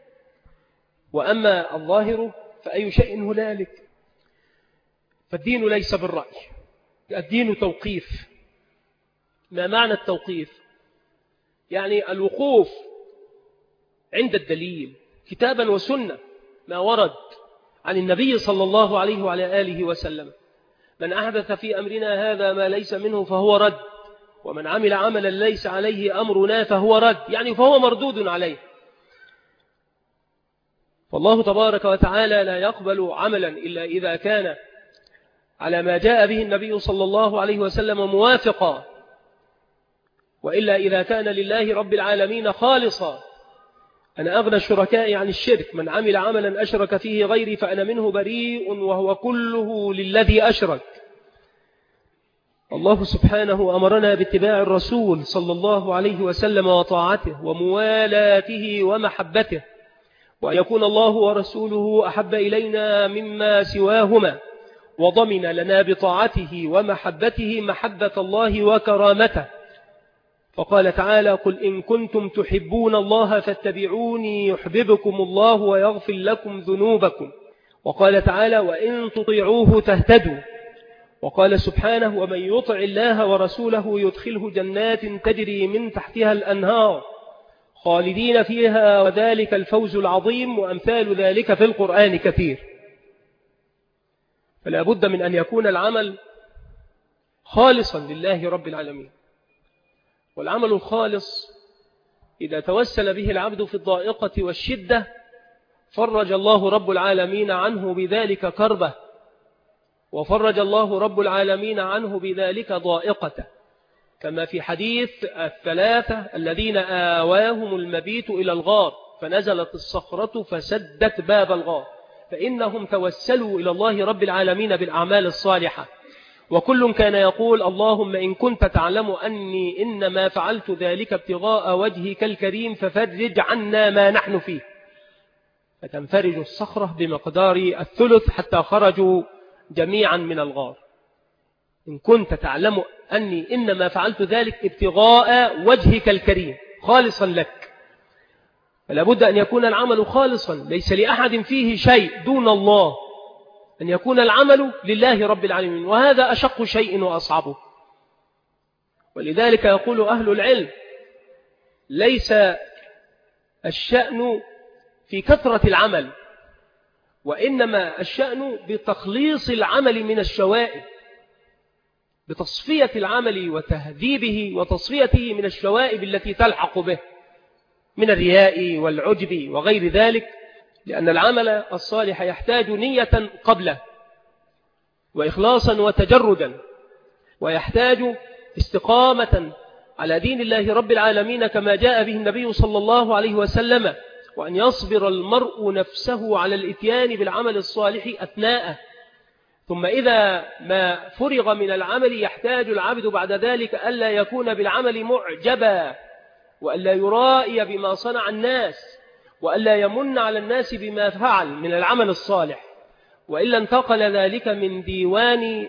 وأما الظاهر فأي شيء هنالك. فالدين ليس بالرأي، الدين توقيف. ما معنى التوقيف؟ يعني الوقوف عند الدليل كتابا وسنة، ما ورد عن النبي صلى الله عليه وعلى آله وسلم. من أحدث في أمرنا هذا ما ليس منه فهو رد، ومن عمل عملا ليس عليه أمرنا فهو رد، يعني فهو مردود عليه. فالله تبارك وتعالى لا يقبل عملا إلا إذا كان على ما جاء به النبي صلى الله عليه وسلم موافقا، وإلا إذا كان لله رب العالمين خالصا. أنا أغنى الشركاء عن الشرك، من عمل عملا أشرك فيه غيري فأنا منه بريء وهو كله للذي أشرك. الله سبحانه أمرنا باتباع الرسول صلى الله عليه وسلم وطاعته وموالاته ومحبته، وأن يكون الله ورسوله أحب إلينا مما سواهما، وضمن لنا بطاعته ومحبته محبة الله وكرامته. فقال تعالى: قل إن كنتم تحبون الله فاتبعوني يحببكم الله ويغفر لكم ذنوبكم. وقال تعالى: وإن تطيعوه تهتدوا. وقال سبحانه: ومن يطع الله ورسوله يدخله جنات تجري من تحتها الأنهار خالدين فيها وذلك الفوز العظيم، وأمثال ذلك في القرآن كثير. فلا بد من أن يكون العمل خالصا لله رب العالمين. والعمل الخالص إذا توسل به العبد في الضائقة والشدة فرج الله رب العالمين عنه بذلك كربة، وفرج الله رب العالمين عنه بذلك ضائقته، كما في حديث الثلاثة الذين آواهم المبيت إلى الغار فنزلت الصخرة فسدت باب الغار، فإنهم توسلوا إلى الله رب العالمين بالأعمال الصالحة. وكل كان يقول: اللهم إن كنت تعلم أني إنما فعلت ذلك ابتغاء وجهك الكريم ففرج عنا ما نحن فيه. فتنفرج الصخرة بمقدار الثلث حتى خرجوا جميعا من الغار. إن كنت تعلم أني إنما فعلت ذلك ابتغاء وجهك الكريم، خالصا لك. فلا بد أن يكون العمل خالصا، ليس لأحد فيه شيء دون الله، أن يكون العمل لله رب العالمين، وهذا أشق شيء وأصعبه. ولذلك يقول أهل العلم: ليس الشأن في كثرة العمل، وإنما الشأن بتخليص العمل من الشوائب، بتصفية العمل وتهذيبه وتصفيته من الشوائب التي تلحق به من الرياء والعجب وغير ذلك. لأن العمل الصالح يحتاج نية قبله، وإخلاصا وتجردا، ويحتاج استقامة على دين الله رب العالمين كما جاء به النبي صلى الله عليه وسلم، وأن يصبر المرء نفسه على الإتيان بالعمل الصالح أثناءه. ثم إذا ما فرغ من العمل يحتاج العبد بعد ذلك ألا يكون بالعمل معجبا، وألا يرائي بما صنع الناس، وألا يمن على الناس بما فعل من العمل الصالح، وإلا انتقل ذلك من ديوان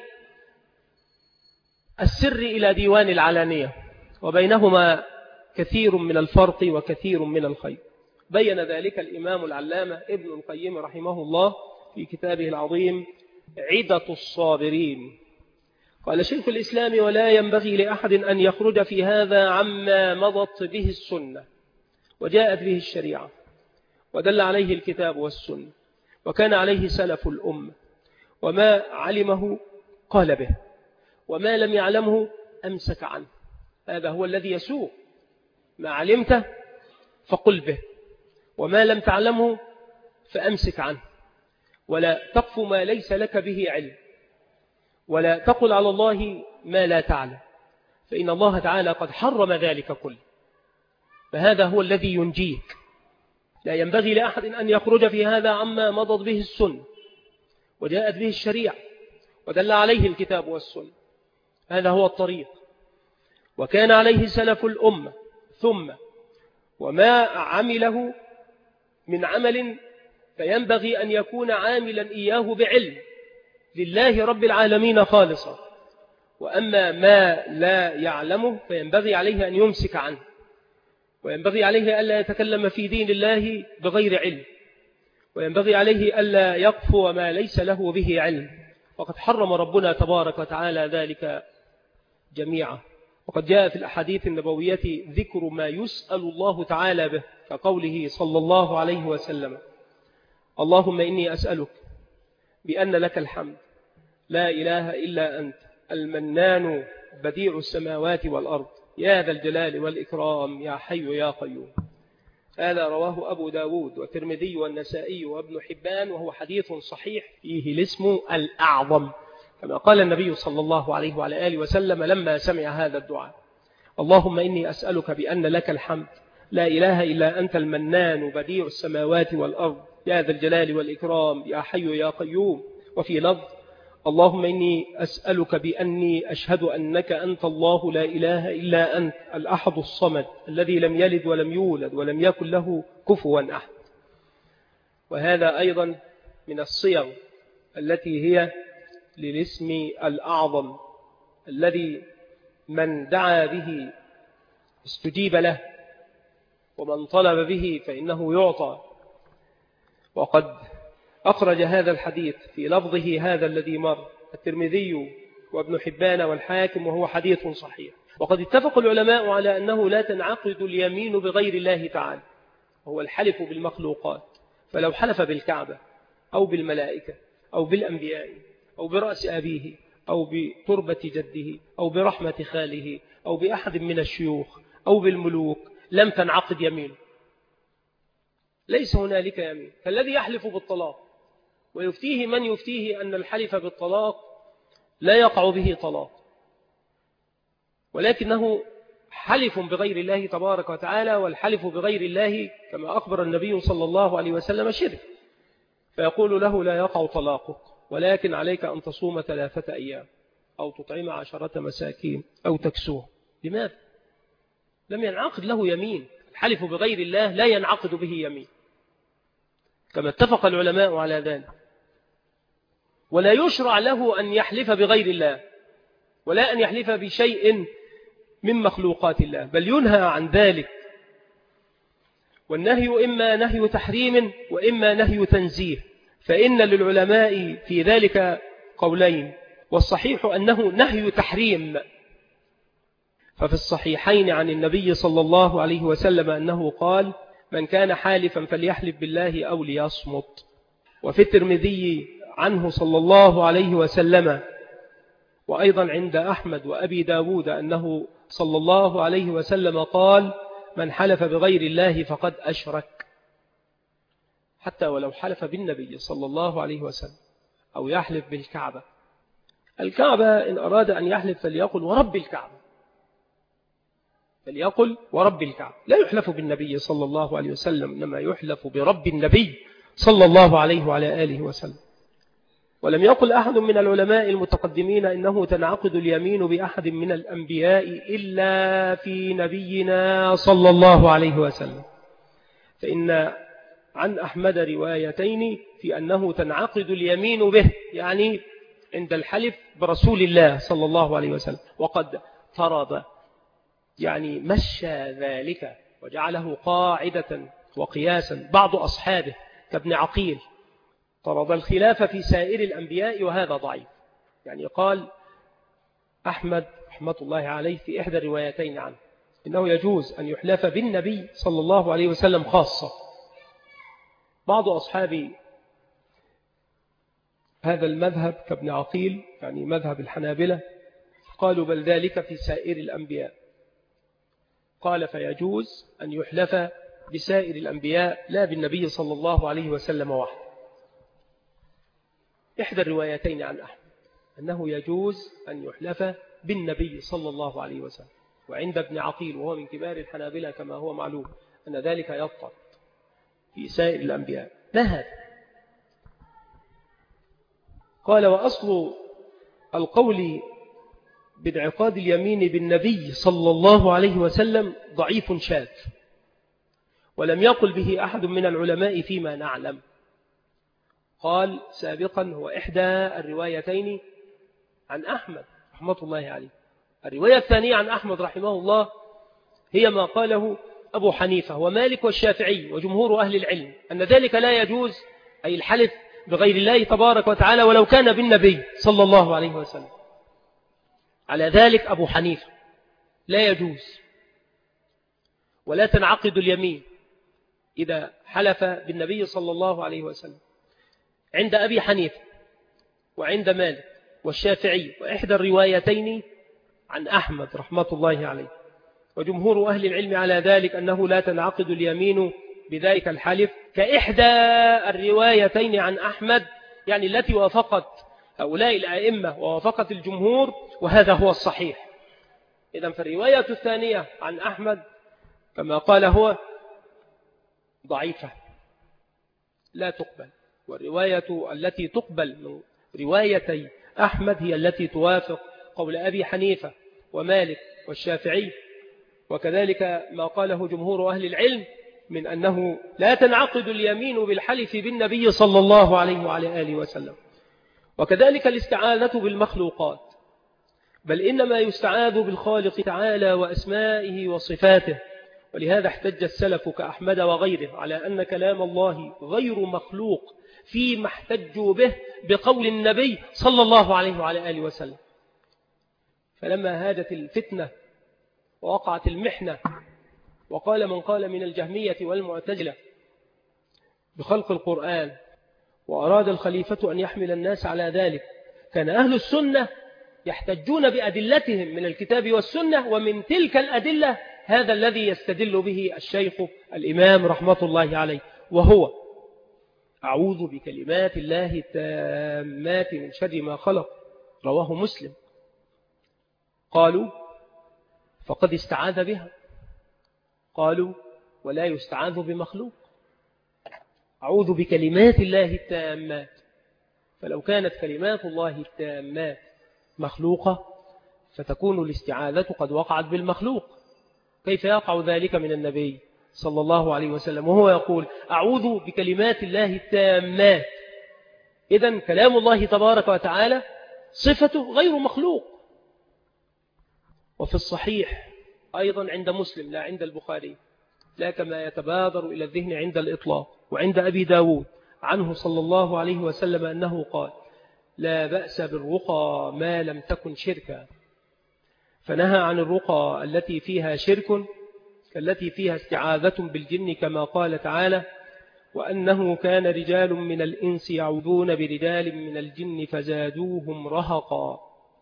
السر إلى ديوان العلانية، وبينهما كثير من الفرق وكثير من الخير. بين ذلك الإمام العلامة ابن القيم رحمه الله في كتابه العظيم عدة الصابرين. قال شيخ الإسلام: ولا ينبغي لأحد أن يخرج في هذا عما مضت به السنة وجاءت به الشريعة ودل عليه الكتاب والسنة وكان عليه سلف الأمة، وما علمه قال به، وما لم يعلمه أمسك عنه. هذا هو الذي يسوء: ما علمته فقل به، وما لم تعلمه فأمسك عنه، ولا تقف ما ليس لك به علم، ولا تقل على الله ما لا تعلم، فإن الله تعالى قد حرم ذلك كله. فهذا هو الذي ينجيك. لا ينبغي لأحد أن يخرج في هذا عما مضت به السنة وجاءت به الشريعة ودل عليه الكتاب والسنة. هذا هو الطريق، وكان عليه سلف الأمة. ثم وما عمله من عمل فينبغي أن يكون عاملا إياه بعلم لله رب العالمين خالصا، وأما ما لا يعلمه فينبغي عليه أن يمسك عنه، وينبغي عليه ألا يتكلم في دين الله بغير علم، وينبغي عليه ألا يقفو ما ليس له به علم، وقد حرم ربنا تبارك وتعالى ذلك جميعا. وقد جاء في الأحاديث النبوية ذكر ما يسأل الله تعالى به، كقوله صلى الله عليه وسلم: اللهم إني أسألك بأن لك الحمد لا إله إلا أنت المنان بديع السماوات والأرض يا ذا الجلال والإكرام يا حي يا قيوم. هذا رواه أبو داود والترمذي والنسائي وابن حبان، وهو حديث صحيح فيه الاسم الأعظم، كما قال النبي صلى الله عليه وعلى آله وسلم لما سمع هذا الدعاء: اللهم إني أسألك بأن لك الحمد لا إله إلا أنت المنان بديع السماوات والأرض يا ذا الجلال والإكرام يا حي يا قيوم. وفي لفظ: اللهم إني أسألك بأني أشهد أنك أنت الله لا إله إلا أنت الأحد الصمد الذي لم يلد ولم يولد ولم يكن له كفوا أحد. وهذا أيضا من الصيغ التي هي للاسم الأعظم الذي من دعا به استجيب له، ومن طلب به فإنه يعطى. وقد أخرج هذا الحديث في لفظه هذا الذي مر الترمذي وابن حبان والحاكم، وهو حديث صحيح. وقد اتفق العلماء على أنه لا تنعقد اليمين بغير الله تعالى، وهو الحلف بالمخلوقات. فلو حلف بالكعبة أو بالملائكة أو بالأنبياء أو برأس أبيه أو بتربة جده أو برحمة خاله أو بأحد من الشيوخ أو بالملوك لم تنعقد يمينه، ليس هنالك يمين. فالذي يحلف بالطلاق ويفتيه من يفتيه أن الحلف بالطلاق لا يقع به طلاق، ولكنه حلف بغير الله تبارك وتعالى، والحلف بغير الله كما أخبر النبي صلى الله عليه وسلم شرك، فيقول له لا يقع طلاقك، ولكن عليك أن تصوم ثلاثة أيام أو تطعم عشرة مساكين أو تكسوه. لماذا؟ لم ينعقد له يمين. الحلف بغير الله لا ينعقد به يمين، كما اتفق العلماء على ذلك. ولا يشرع له أن يحلف بغير الله، ولا أن يحلف بشيء من مخلوقات الله، بل ينهى عن ذلك. والنهي إما نهي تحريم وإما نهي تنزيه، فإن للعلماء في ذلك قولين، والصحيح أنه نهي تحريم. ففي الصحيحين عن النبي صلى الله عليه وسلم أنه قال: من كان حالفا فليحلف بالله أو ليصمت. وفي الترمذي عنه صلى الله عليه وسلم، وأيضا عند أحمد وأبي داود أنه صلى الله عليه وسلم قال: من حلف بغير الله فقد أشرك. حتى ولو حلف بالنبي صلى الله عليه وسلم أو يحلف بالكعبة. الكعبة إن أراد أن يحلف فليقل ورب الكعبة، فليقل ورب الكعبة، لا يحلف بالنبي صلى الله عليه وسلم، إنما يحلف برب النبي صلى الله عليه وعلى آله وسلم. ولم يقل أحد من العلماء المتقدمين إنه تنعقد اليمين بأحد من الأنبياء إلا في نبينا صلى الله عليه وسلم، فإن عن أحمد روايتين في أنه تنعقد اليمين به، يعني عند الحلف برسول الله صلى الله عليه وسلم. وقد فرض يعني مشى ذلك وجعله قاعدة وقياسا بعض أصحابه كابن عقيل، طرد الخلاف في سائر الأنبياء، وهذا ضعيف. يعني قال أحمد رحمة الله عليه في إحدى الروايتين عنه إنه يجوز أن يحلف بالنبي صلى الله عليه وسلم خاصة. بعض أصحاب هذا المذهب كابن عقيل، يعني مذهب الحنابلة، قالوا بل ذلك في سائر الأنبياء. قال فيجوز أن يحلف بسائر الأنبياء لا بالنبي صلى الله عليه وسلم وحده. إحدى الروايتين عن أحمد أنه يجوز أن يحلف بالنبي صلى الله عليه وسلم، وعند ابن عقيل وهو من كبار الحنابلة كما هو معلوم أن ذلك يضطر في سائر الأنبياء. ما هذا؟ قال وأصل القول بانعقاد اليمين بالنبي صلى الله عليه وسلم ضعيف شاذ، ولم يقل به أحد من العلماء فيما نعلم. قال سابقا هو إحدى الروايتين عن أحمد رحمة الله عليه. الرواية الثانية عن أحمد رحمه الله هي ما قاله أبو حنيفة ومالك والشافعي وجمهور أهل العلم أن ذلك لا يجوز، أي الحلف بغير الله تبارك وتعالى ولو كان بالنبي صلى الله عليه وسلم. على ذلك أبو حنيفة لا يجوز ولا تنعقد اليمين إذا حلف بالنبي صلى الله عليه وسلم. عند أبي حنيفة وعند مالك والشافعي وإحدى الروايتين عن أحمد رحمة الله عليه وجمهور أهل العلم على ذلك أنه لا تنعقد اليمين بذلك الحلف، كإحدى الروايتين عن أحمد يعني التي وافقت هؤلاء الأئمة ووافقت الجمهور، وهذا هو الصحيح. إذن فالرواية الثانية عن أحمد كما قال هو ضعيفة لا تقبل، والرواية التي تقبل من روايتي أحمد هي التي توافق قول أبي حنيفة ومالك والشافعي، وكذلك ما قاله جمهور أهل العلم من أنه لا تنعقد اليمين بالحلف بالنبي صلى الله عليه وعلى آله وسلم. وكذلك الاستعاذة بالمخلوقات، بل إنما يستعاذ بالخالق تعالى وأسمائه وصفاته. ولهذا احتج السلف كأحمد وغيره على أن كلام الله غير مخلوق فيما احتجوا به بقول النبي صلى الله عليه وعلى آله وسلم. فلما هاجت الفتنة ووقعت المحنة وقال من قال من الجهمية والمعتزلة بخلق القرآن وأراد الخليفة أن يحمل الناس على ذلك، كان أهل السنة يحتجون بأدلتهم من الكتاب والسنة، ومن تلك الأدلة هذا الذي يستدل به الشيخ الإمام رحمة الله عليه، وهو أعوذ بكلمات الله التامات من شر ما خلق، رواه مسلم. قالوا فقد استعاذ بها، قالوا ولا يستعاذ بمخلوق، أعوذ بكلمات الله التامات. فلو كانت كلمات الله التامات مخلوقة فتكون الاستعاذة قد وقعت بالمخلوق. كيف يقع ذلك من النبي صلى الله عليه وسلم وهو يقول أعوذ بكلمات الله التامات؟ إذن كلام الله تبارك وتعالى صفته غير مخلوق. وفي الصحيح أيضا عند مسلم لا عند البخاري، لا كما يتبادر إلى الذهن عند الإطلاق، وعند أبي داود عنه صلى الله عليه وسلم أنه قال لا بأس بالرقى ما لم تكن شركا، فنهى عن الرقى التي فيها شرك كالتي فيها استعاذة بالجن، كما قال تعالى وأنه كان رجال من الإنس يعوذون برجال من الجن فزادوهم رهقا.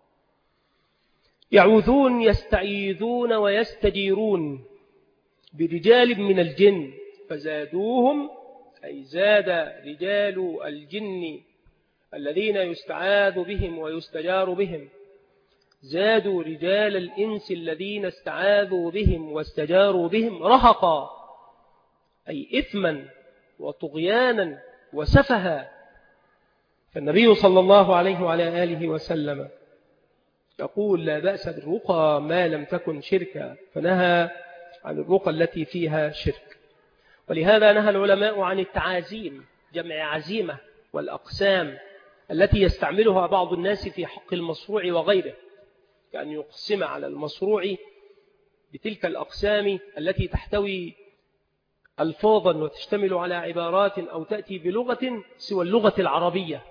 يعوذون يستعيذون ويستجيرون برجال من الجن فزادوهم، أي زاد رجال الجن الذين يستعاذ بهم ويستجار بهم، زادوا رجال الإنس الذين استعاذوا بهم واستجاروا بهم رهقا، أي إثما وطغيانا وسفها. فالنبي صلى الله عليه وعلى آله وسلم يقول لا بأس بالرقى ما لم تكن شركا، فنهى عن الرقى التي فيها شرك. ولهذا نهى العلماء عن التعازيم جمع عزيمة والأقسام التي يستعملها بعض الناس في حق المصروع وغيره، كأن يقسم على المصروع بتلك الأقسام التي تحتوي ألفاظا وتشتمل على عبارات أو تأتي بلغة سوى اللغة العربية،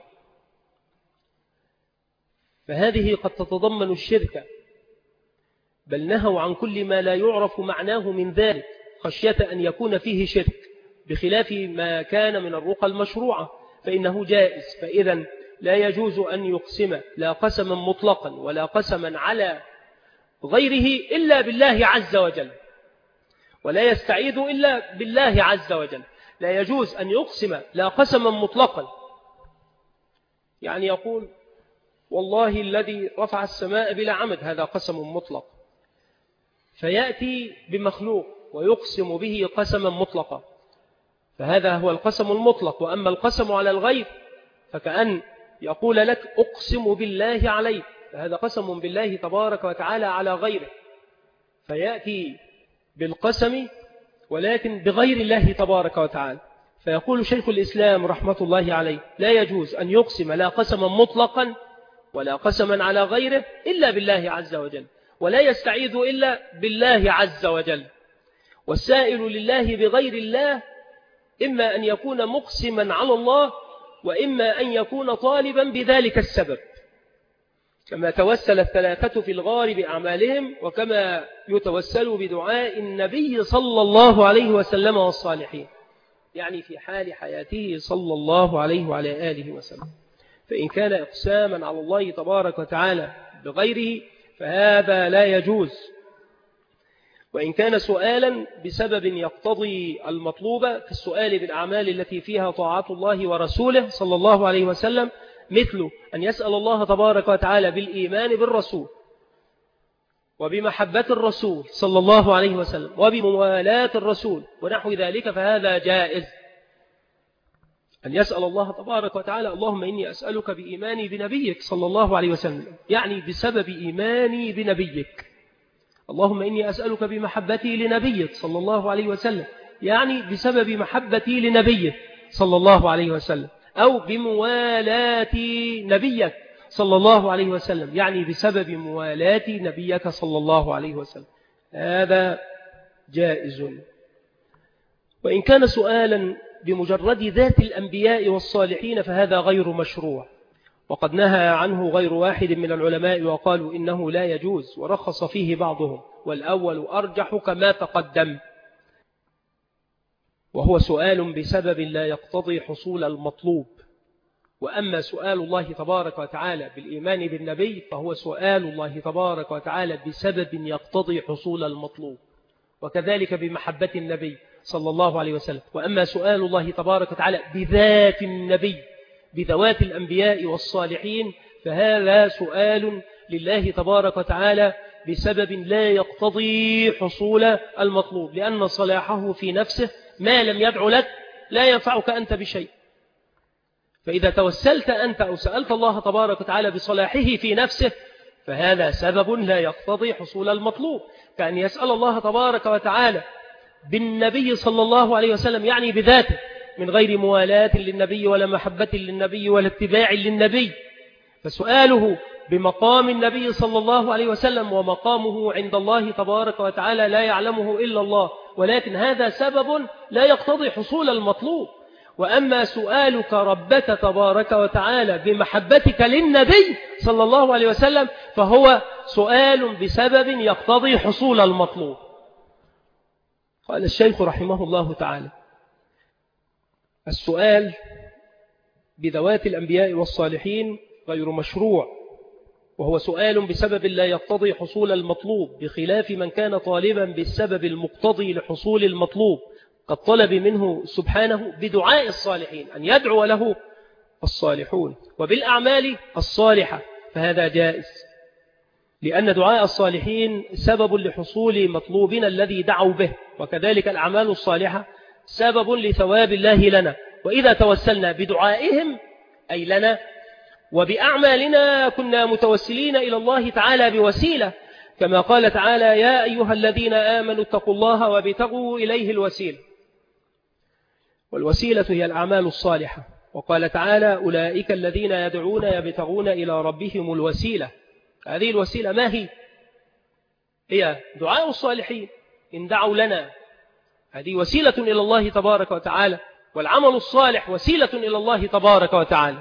فهذه قد تتضمن الشرك، بل نهوا عن كل ما لا يعرف معناه من ذلك خشية أن يكون فيه شرك، بخلاف ما كان من الرقى المشروعة فإنه جائز. فإذا لا يجوز أن يقسم لا قسما مطلقا ولا قسما على غيره إلا بالله عز وجل، ولا يستعيذ إلا بالله عز وجل. لا يجوز أن يقسم لا قسما مطلقا، يعني يقول والله الذي رفع السماء بلا عمد، هذا قسم مطلق، فيأتي بمخلوق ويقسم به قسما مطلقا، فهذا هو القسم المطلق. وأما القسم على الغير فكأن يقول لك أقسم بالله عليك، فهذا قسم بالله تبارك وتعالى على غيره، فيأتي بالقسم ولكن بغير الله تبارك وتعالى. فيقول شيخ الإسلام رحمة الله عليه لا يجوز أن يقسم لا قسما مطلقا ولا قسما على غيره إلا بالله عز وجل، ولا يستعيذ إلا بالله عز وجل. والسائل لله بغير الله إما أن يكون مقسما على الله، وإما أن يكون طالبا بذلك السبب، كما توسل الثلاثة في الغار بأعمالهم، وكما يتوسل بدعاء النبي صلى الله عليه وسلم والصالحين، يعني في حال حياته صلى الله عليه وعلى آله وسلم. فإن كان إقساما على الله تبارك وتعالى بغيره فهذا لا يجوز. وإن كان سؤالا بسبب يقتضي المطلوب كالسؤال بالأعمال التي فيها طاعة الله ورسوله صلى الله عليه وسلم، مثل أن يسأل الله تبارك وتعالى بالإيمان بالرسول وبمحبة الرسول صلى الله عليه وسلم وبموالاة الرسول ونحو ذلك، فهذا جائز. أن يسأل الله تبارك وتعالى اللهم إني أسألك بإيماني بنبيك صلى الله عليه وسلم، يعني بسبب إيماني بنبيك. اللهم إني أسألك بمحبتي لنبيك صلى الله عليه وسلم، يعني بسبب محبتي لنبيك صلى الله عليه وسلم، أو بموالاتي نبيك صلى الله عليه وسلم، يعني بسبب موالاة نبيك صلى الله عليه وسلم، هذا جائز. وإن كان سؤالا بمجرد ذات الأنبياء والصالحين فهذا غير مشروع، وقد نهى عنه غير واحد من العلماء وقالوا إنه لا يجوز، ورخص فيه بعضهم، والأول أرجح كما تقدم، وهو سؤال بسبب لا يقتضي حصول المطلوب. وأما سؤال الله تبارك وتعالى بالإيمان بالنبي فهو سؤال الله تبارك وتعالى بسبب يقتضي حصول المطلوب، وكذلك بمحبة النبي صلى الله عليه وسلم. وأما سؤال الله تبارك وتعالى بذات النبي بذوات الأنبياء والصالحين فهذا سؤال لله تبارك وتعالى بسبب لا يقتضي حصول المطلوب، لأن صلاحه في نفسه ما لم يدع لك لا ينفعك أنت بشيء. فإذا توسلت أنت أو سألت الله تبارك وتعالى بصلاحه في نفسه فهذا سبب لا يقتضي حصول المطلوب، كأن يسأل الله تبارك وتعالى بالنبي صلى الله عليه وسلم، يعني بذاته، من غير موالاة للنبي ولا محبة للنبي ولا اتباع للنبي. فسؤاله بمقام النبي صلى الله عليه وسلم ومقامه عند الله تبارك وتعالى لا يعلمه إلا الله، ولكن هذا سبب لا يقتضي حصول المطلوب. وأما سؤالك ربك تبارك وتعالى بمحبتك للنبي صلى الله عليه وسلم فهو سؤال بسبب يقتضي حصول المطلوب. قال الشيخ رحمه الله تعالى: السؤال بذوات الأنبياء والصالحين غير مشروع، وهو سؤال بسبب لا يقتضي حصول المطلوب، بخلاف من كان طالبا بالسبب المقتضي لحصول المطلوب، قد طلب منه سبحانه بدعاء الصالحين أن يدعو له الصالحون وبالأعمال الصالحة، فهذا جائز، لأن دعاء الصالحين سبب لحصول مطلوبنا الذي دعوا به، وكذلك الأعمال الصالحة سبب لثواب الله لنا. وإذا توسلنا بدعائهم أي لنا وبأعمالنا كنا متوسلين إلى الله تعالى بوسيلة، كما قال تعالى: يا أيها الذين آمنوا اتقوا الله وابتغوا إليه الوسيلة، والوسيلة هي الأعمال الصالحة. وقال تعالى: أولئك الذين يدعون يبتغون إلى ربهم الوسيلة. هذه الوسيلة ما هي؟ هي دعاء الصالحين إن دعوا لنا، هذه وسيلة إلى الله تبارك وتعالى، والعمل الصالح وسيلة إلى الله تبارك وتعالى.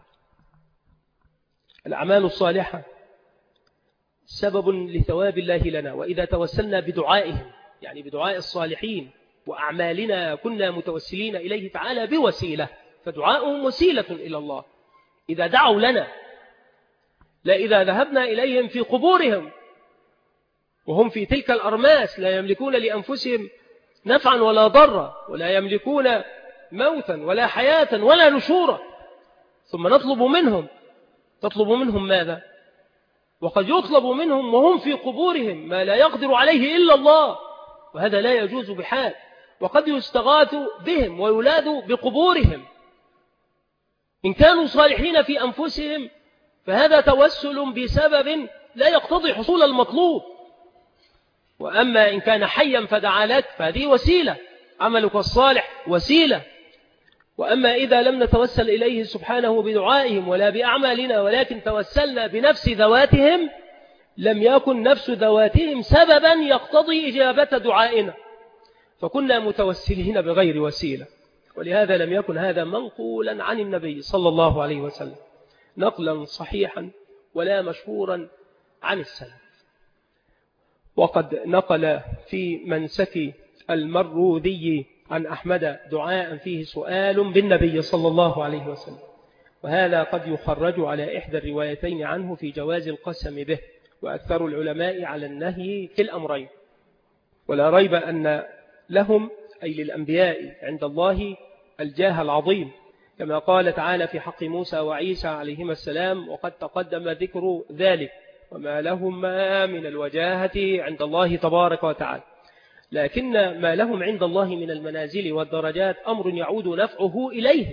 الأعمال الصالحة سبب لثواب الله لنا، وإذا توسلنا بدعائهم يعني بدعاء الصالحين وأعمالنا كنا متوسلين إليه تعالى بوسيلة، فدعاؤهم وسيلة إلى الله إذا دعوا لنا، لا إذا ذهبنا إليهم في قبورهم وهم في تلك الأرماس لا يملكون لأنفسهم نفعا ولا ضرا، ولا يملكون موتا ولا حياة ولا نشورا، ثم نطلب منهم تطلب منهم ماذا؟ وقد يطلب منهم وهم في قبورهم ما لا يقدر عليه إلا الله، وهذا لا يجوز بحال. وقد يستغاث بهم ويولاد بقبورهم إن كانوا صالحين في أنفسهم، فهذا توسل بسبب لا يقتضي حصول المطلوب. وأما إن كان حيا فدعا لك فهذه وسيلة، عملك الصالح وسيلة. وأما إذا لم نتوسل إليه سبحانه بدعائهم ولا بأعمالنا ولكن توسلنا بنفس ذواتهم لم يكن نفس ذواتهم سببا يقتضي إجابة دعائنا، فكنا متوسلين بغير وسيلة. ولهذا لم يكن هذا منقولا عن النبي صلى الله عليه وسلم نقلا صحيحا ولا مشهورا عن السلف. وقد نقل في منسك المروذي عن أحمد دعاء فيه سؤال بالنبي صلى الله عليه وسلم، وهذا قد يخرج على إحدى الروايتين عنه في جواز القسم به، وأكثر العلماء على النهي في الأمرين. ولا ريب أن لهم أي للأنبياء عند الله الجاه العظيم، كما قال تعالى في حق موسى وعيسى عليهما السلام وقد تقدم ذكر ذلك، وما لهم من الوجاهة عند الله تبارك وتعالى. لكن ما لهم عند الله من المنازل والدرجات أمر يعود نفعه إليه،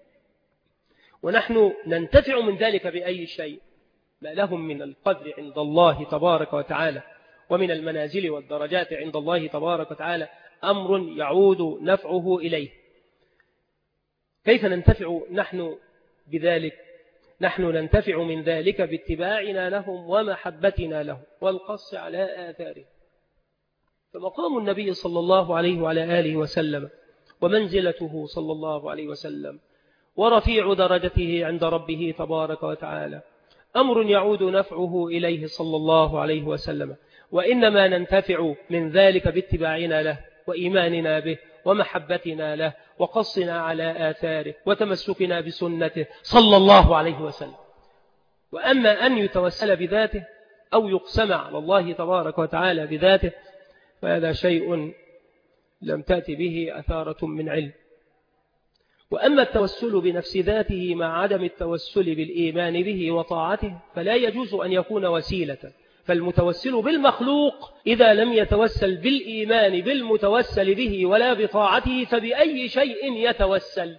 ونحن ننتفع من ذلك بأي شيء. ما لهم من القدر عند الله تبارك وتعالى ومن المنازل والدرجات عند الله تبارك وتعالى أمر يعود نفعه إليه. كيف ننتفع نحن بذلك؟ نحن ننتفع من ذلك باتباعنا لهم ومحبتنا لهم والقص على آثارهم. فمقام النبي صلى الله عليه وعلى آله وسلم ومنزلته صلى الله عليه وسلم ورفيع درجته عند ربه تبارك وتعالى أمر يعود نفعه إليه صلى الله عليه وسلم، وإنما ننتفع من ذلك باتباعنا له وإيماننا به ومحبتنا له وقصنا على آثاره وتمسكنا بسنته صلى الله عليه وسلم. وأما أن يتوسل بذاته أو يقسم على الله تبارك وتعالى بذاته فهذا شيء لم تأتي به أثارة من علم. وأما التوسل بنفس ذاته مع عدم التوسل بالإيمان به وطاعته فلا يجوز أن يكون وسيلة. فالمتوسل بالمخلوق إذا لم يتوسل بالإيمان بالمتوسل به ولا بطاعته فبأي شيء يتوسل؟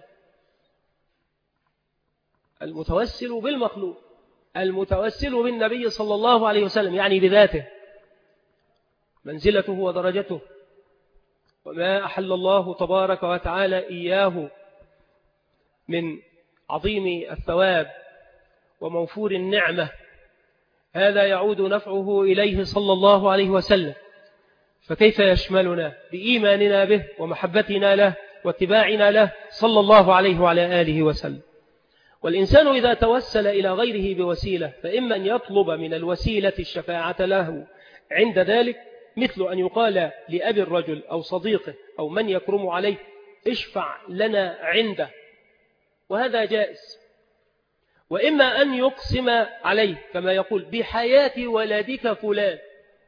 المتوسل بالمخلوق، المتوسل بالنبي صلى الله عليه وسلم يعني بذاته، منزلته ودرجته وما أحل الله تبارك وتعالى إياه من عظيم الثواب وموفور النعمة، هذا يعود نفعه إليه صلى الله عليه وسلم. فكيف يشملنا بإيماننا به ومحبتنا له واتباعنا له صلى الله عليه وعلى آله وسلم؟ والإنسان إذا توسل إلى غيره بوسيلة فإما أن يطلب من الوسيلة الشفاعة له عند ذلك، مثل أن يقال لأبي الرجل أو صديقه أو من يكرم عليه اشفع لنا عنده، وهذا جائز. وإما أن يقسم عليه كما يقول بحياة ولدك فلان.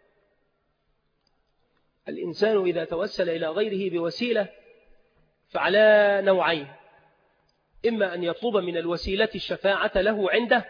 الإنسان إذا توسل إلى غيره بوسيلة فعلى نوعين، إما أن يطلب من الوسيلة الشفاعة له عنده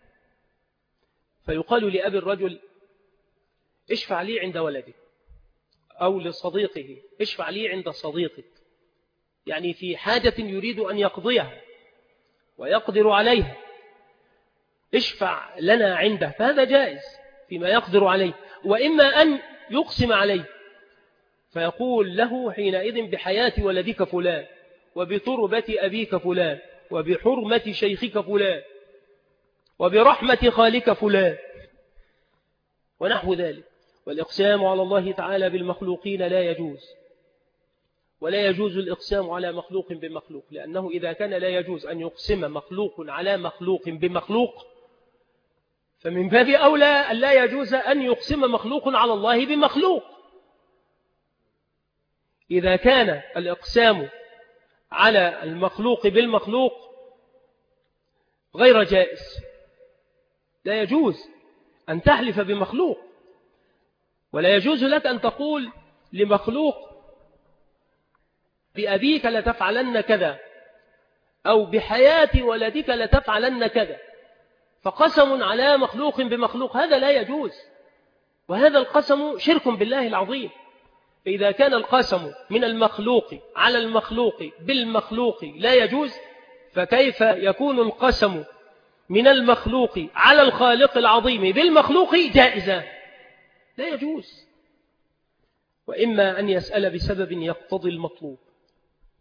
فيقال لأبي الرجل اشفع لي عند ولدك، أو لصديقه اشفع لي عند صديقك، يعني في حاجة يريد أن يقضيها ويقدر عليها اشفع لنا عنده، فهذا جائز فيما يقدر عليه. وإما أن يقسم عليه فيقول له حينئذ بحياة ولدك فلان وبتربة أبيك فلان وبحرمة شيخك فلان وبرحمة خالك فلان ونحو ذلك. والإقسام على الله تعالى بالمخلوقين لا يجوز، ولا يجوز الإقسام على مخلوق بمخلوق، لأنه إذا كان لا يجوز أن يقسم مخلوق على مخلوق بمخلوق فمن باب أولى أن لا يجوز أن يقسم مخلوق على الله بمخلوق. إذا كان الإقسام على المخلوق بالمخلوق غير جائز، لا يجوز أن تحلف بمخلوق، ولا يجوز لك أن تقول لمخلوق بأبيك لتفعلن كذا أو بحياة ولدك لتفعلن كذا، فقسم على مخلوق بمخلوق هذا لا يجوز، وهذا القسم شرك بالله العظيم. فإذا كان القسم من المخلوق على المخلوق بالمخلوق لا يجوز، فكيف يكون القسم من المخلوق على الخالق العظيم بالمخلوق جائزا؟ لا يجوز. وإما أن يسأل بسبب يقتضي المطلوب،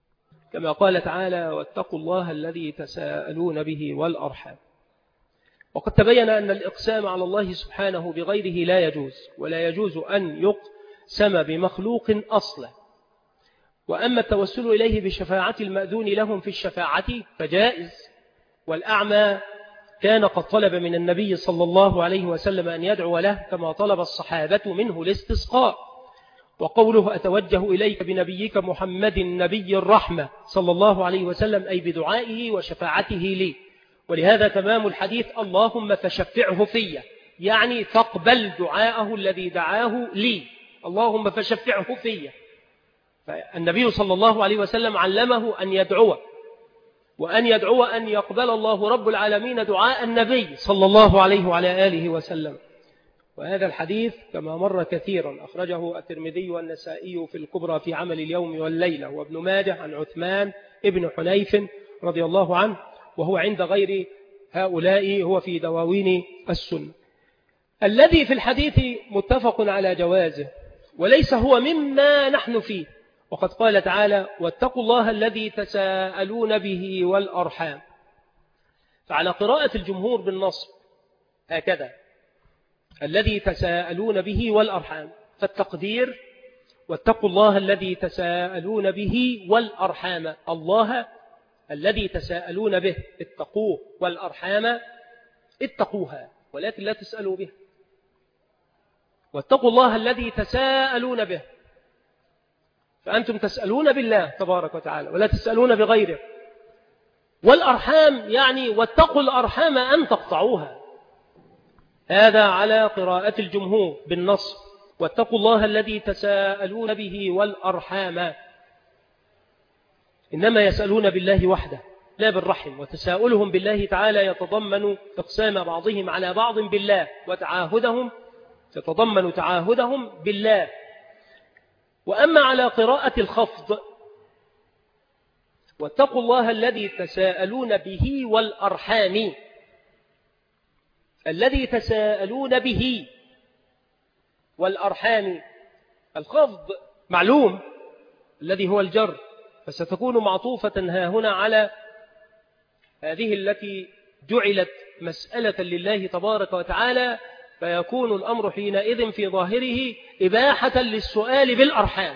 كما قال تعالى واتقوا الله الذي تساءلون به والأرحام. وقد تبين أن الإقسام على الله سبحانه بغيره لا يجوز، ولا يجوز أن يقسم بمخلوق أصلا. وأما التوسل إليه بشفاعة المأذون لهم في الشفاعة فجائز. والأعمى كان قد طلب من النبي صلى الله عليه وسلم أن يدعو له كما طلب الصحابة منه الاستسقاء. وقوله أتوجه إليك بنبيك محمد نبي الرحمة صلى الله عليه وسلم أي بدعائه وشفاعته لي. ولهذا تمام الحديث اللهم فشفعه في، يعني فاقبل دعاءه الذي دعاه لي، اللهم فشفعه في. فالنبي صلى الله عليه وسلم علمه أن يدعو، وأن يدعو أن يقبل الله رب العالمين دعاء النبي صلى الله عليه وعلى آله وسلم. وهذا الحديث كما مر كثيرا أخرجه الترمذي والنسائي في الكبرى في عمل اليوم والليلة، وابن ماجه عن عثمان ابن حنيف رضي الله عنه، وهو عند غير هؤلاء هو في دواوين السنة. الذي في الحديث متفق على جوازه، وليس هو مما نحن فيه. وقد قال تعالى واتقوا الله الذي تساءلون به والأرحام. فعلى قراءة الجمهور بالنصب هكذا الذي تساءلون به والأرحام، فالتقدير واتقوا الله الذي تساءلون به والأرحام، الله الذي تساءلون به اتقوه، والأرحام اتقوها ولكن لا تسألوا به. واتقوا الله الذي تساءلون به، فأنتم تسألون بالله تبارك وتعالى ولا تسألون بغيره. والأرحام يعني واتقوا الأرحام أن تقطعوها، هذا على قراءة الجمهور بالنص واتقوا الله الذي تساءلون به والأرحام. إنما يسألون بالله وحده لا بالرحم، وتساؤلهم بالله تعالى يتضمن إقسام بعضهم على بعض بالله، وتعاهدهم يتضمن تعاهدهم بالله. وأما على قراءة الخفض واتقوا الله الذي تساءلون به والأرحام، الذي تساءلون به والأرحام، الخفض معلوم الذي هو الجر، فستكون معطوفة ها هنا على هذه التي جعلت مسألة لله تبارك وتعالى، فيكون الأمر حينئذ في ظاهره إباحة للسؤال بالأرحام.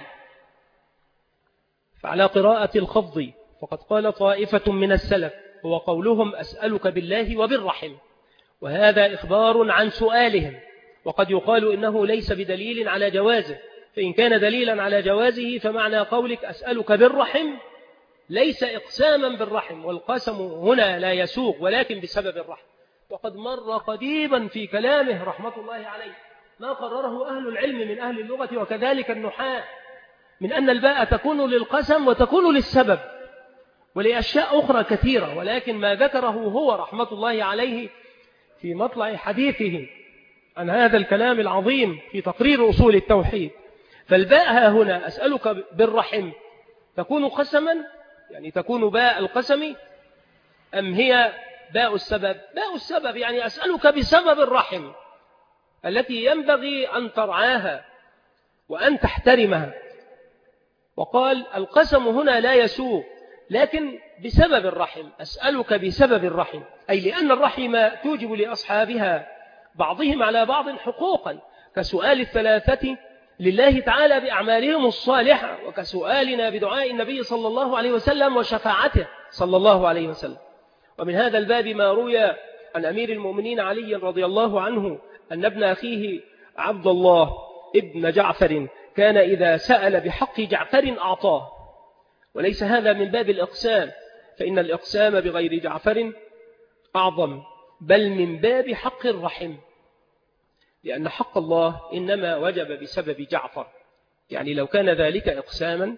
فعلى قراءة الخفض فقد قال طائفة من السلف هو قولهم أسألك بالله وبالرحم، وهذا إخبار عن سؤالهم. وقد يقال إنه ليس بدليل على جوازه، فإن كان دليلا على جوازه فمعنى قولك أسألك بالرحم ليس إقساما بالرحم، والقسم هنا لا يسوق ولكن بسبب الرحم. وقد مر قديما في كلامه رحمة الله عليه ما قرره أهل العلم من أهل اللغة وكذلك النحاة من أن الباء تكون للقسم وتكون للسبب ولأشياء أخرى كثيرة، ولكن ما ذكره هو رحمة الله عليه في مطلع حديثه عن هذا الكلام العظيم في تقرير أصول التوحيد. فالباء ها هنا أسألك بالرحم تكون قسما، يعني تكون باء القسم، أم هي باء السبب؟ باء السبب يعني أسألك بسبب الرحم التي ينبغي أن ترعاها وأن تحترمها. وقال القسم هنا لا يسوء لكن بسبب الرحم، أسألك بسبب الرحم، أي لأن الرحم توجب لأصحابها بعضهم على بعض حقوقا، كسؤال الثلاثة لله تعالى بأعمالهم الصالحة، وكسؤالنا بدعاء النبي صلى الله عليه وسلم وشفاعته صلى الله عليه وسلم. ومن هذا الباب ما روي عن أمير المؤمنين علي رضي الله عنه أن ابن أخيه عبد الله ابن جعفر كان إذا سأل بحق جعفر أعطاه. وليس هذا من باب الإقسام، فإن الإقسام بغير جعفر أعظم، بل من باب حق الرحم، لأن حق الله إنما وجب بسبب جعفر. يعني لو كان ذلك إقساما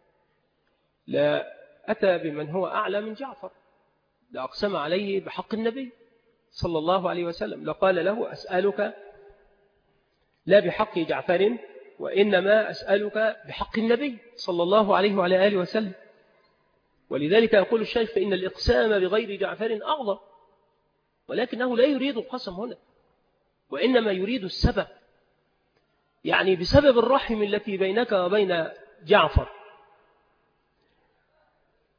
لا أتى بمن هو أعلى من جعفر، لأقسم عليه بحق النبي صلى الله عليه وسلم، لقال له أسألك لا بحق جعفر وإنما أسألك بحق النبي صلى الله عليه وعلى آله وسلم. ولذلك يقول الشيخ فإن الإقسام بغير جعفر أعظم، ولكنه لا يريد القسم هنا، وإنما يريد السبب، يعني بسبب الرحم التي بينك وبين جعفر.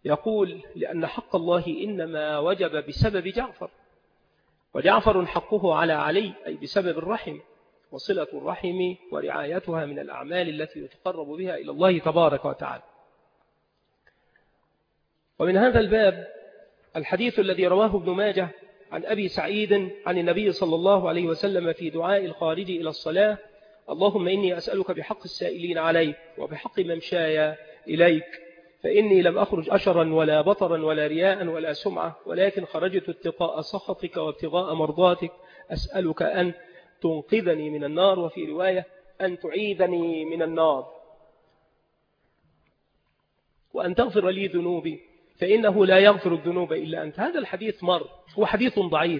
يقول لأن حق الله إنما وجب بسبب جعفر، وجعفر حقه على علي أي بسبب الرحم، وصلة الرحم ورعايتها من الأعمال التي يتقرب بها إلى الله تبارك وتعالى. ومن هذا الباب الحديث الذي رواه ابن ماجه عن أبي سعيد عن النبي صلى الله عليه وسلم في دعاء الخارج إلى الصلاة: اللهم إني أسألك بحق السائلين عليك وبحق ممشاي إليك، فإني لم أخرج أشرا ولا بطرا ولا رياء ولا سمعة، ولكن خرجت اتقاء سخطك وابتغاء مرضاتك، أسألك أن تنقذني من النار، وفي رواية أن تعيذني من النار، وأن تغفر لي ذنوبي فإنه لا يغفر الذنوب إلا أنت. هذا الحديث مر، هو حديث ضعيف.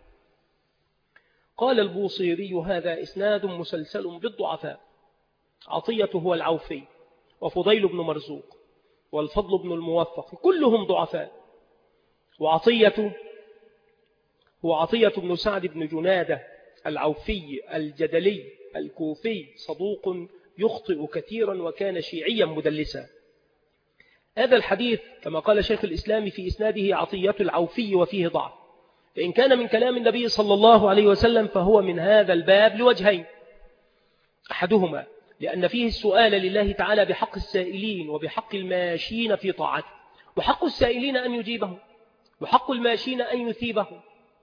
قال البوصيري: هذا إسناد مسلسل بالضعفاء. عطية هو العوفي، وفضيل بن مرزوق، والفضل بن الموفق، كلهم ضعفاء. وعطية هو عطية بن سعد بن جنادة العوفي الجدلي الكوفي، صدوق يخطئ كثيرا وكان شيعيا مدلسا. هذا الحديث كما قال شيخ الإسلام في إسناده عطية العوفي وفيه ضعف، فإن كان من كلام النبي صلى الله عليه وسلم فهو من هذا الباب لوجهين: أحدهما لأن فيه السؤال لله تعالى بحق السائلين وبحق الماشين في طاعته، وحق السائلين أن يجيبهم، وحق الماشين أن يثيبهم،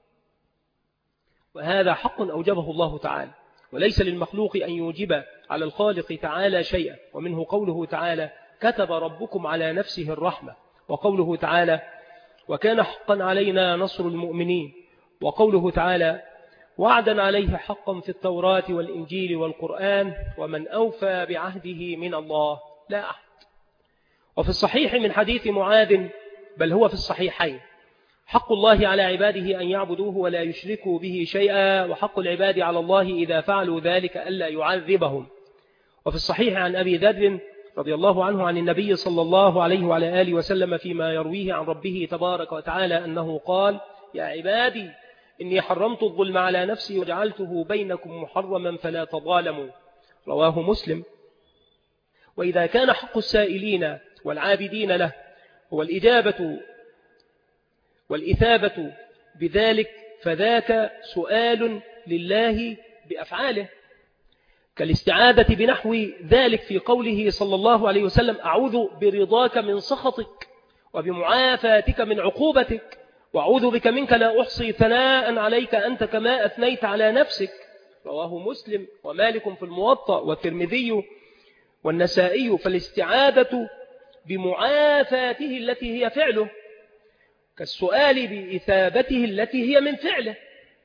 وهذا حق أوجبه الله تعالى، وليس للمخلوق أن يوجب على الخالق تعالى شيئا. ومنه قوله تعالى: كتب ربكم على نفسه الرحمة، وقوله تعالى: وكان حقا علينا نصر المؤمنين، وقوله تعالى: وعدا عليه حقا في التوراة والإنجيل والقرآن، ومن أوفى بعهده من الله لا أحد. وفي الصحيح من حديث معاذ، بل هو في الصحيحين: حق الله على عباده أن يعبدوه ولا يشركوا به شيئا، وحق العباد على الله إذا فعلوا ذلك ألا يعذبهم. وفي الصحيح عن أبي ذر رضي الله عنه عن النبي صلى الله عليه وعلى آله وسلم فيما يرويه عن ربه تبارك وتعالى أنه قال: يا عبادي إني حرمت الظلم على نفسي وجعلته بينكم محرما فلا تظالموا. رواه مسلم. وإذا كان حق السائلين والعابدين له هو الإجابة والإثابة بذلك، فذاك سؤال لله بأفعاله، كالاستعاذة بنحو ذلك في قوله صلى الله عليه وسلم: أعوذ برضاك من سخطك وبمعافاتك من عقوبتك، وأعوذ بك منك لا أحصي ثناء عليك أنت كما أثنيت على نفسك. رواه مسلم ومالك في الموطأ والترمذي والنسائي. فالاستعاذة بمعافاته التي هي فعله كالسؤال بإثابته التي هي من فعله،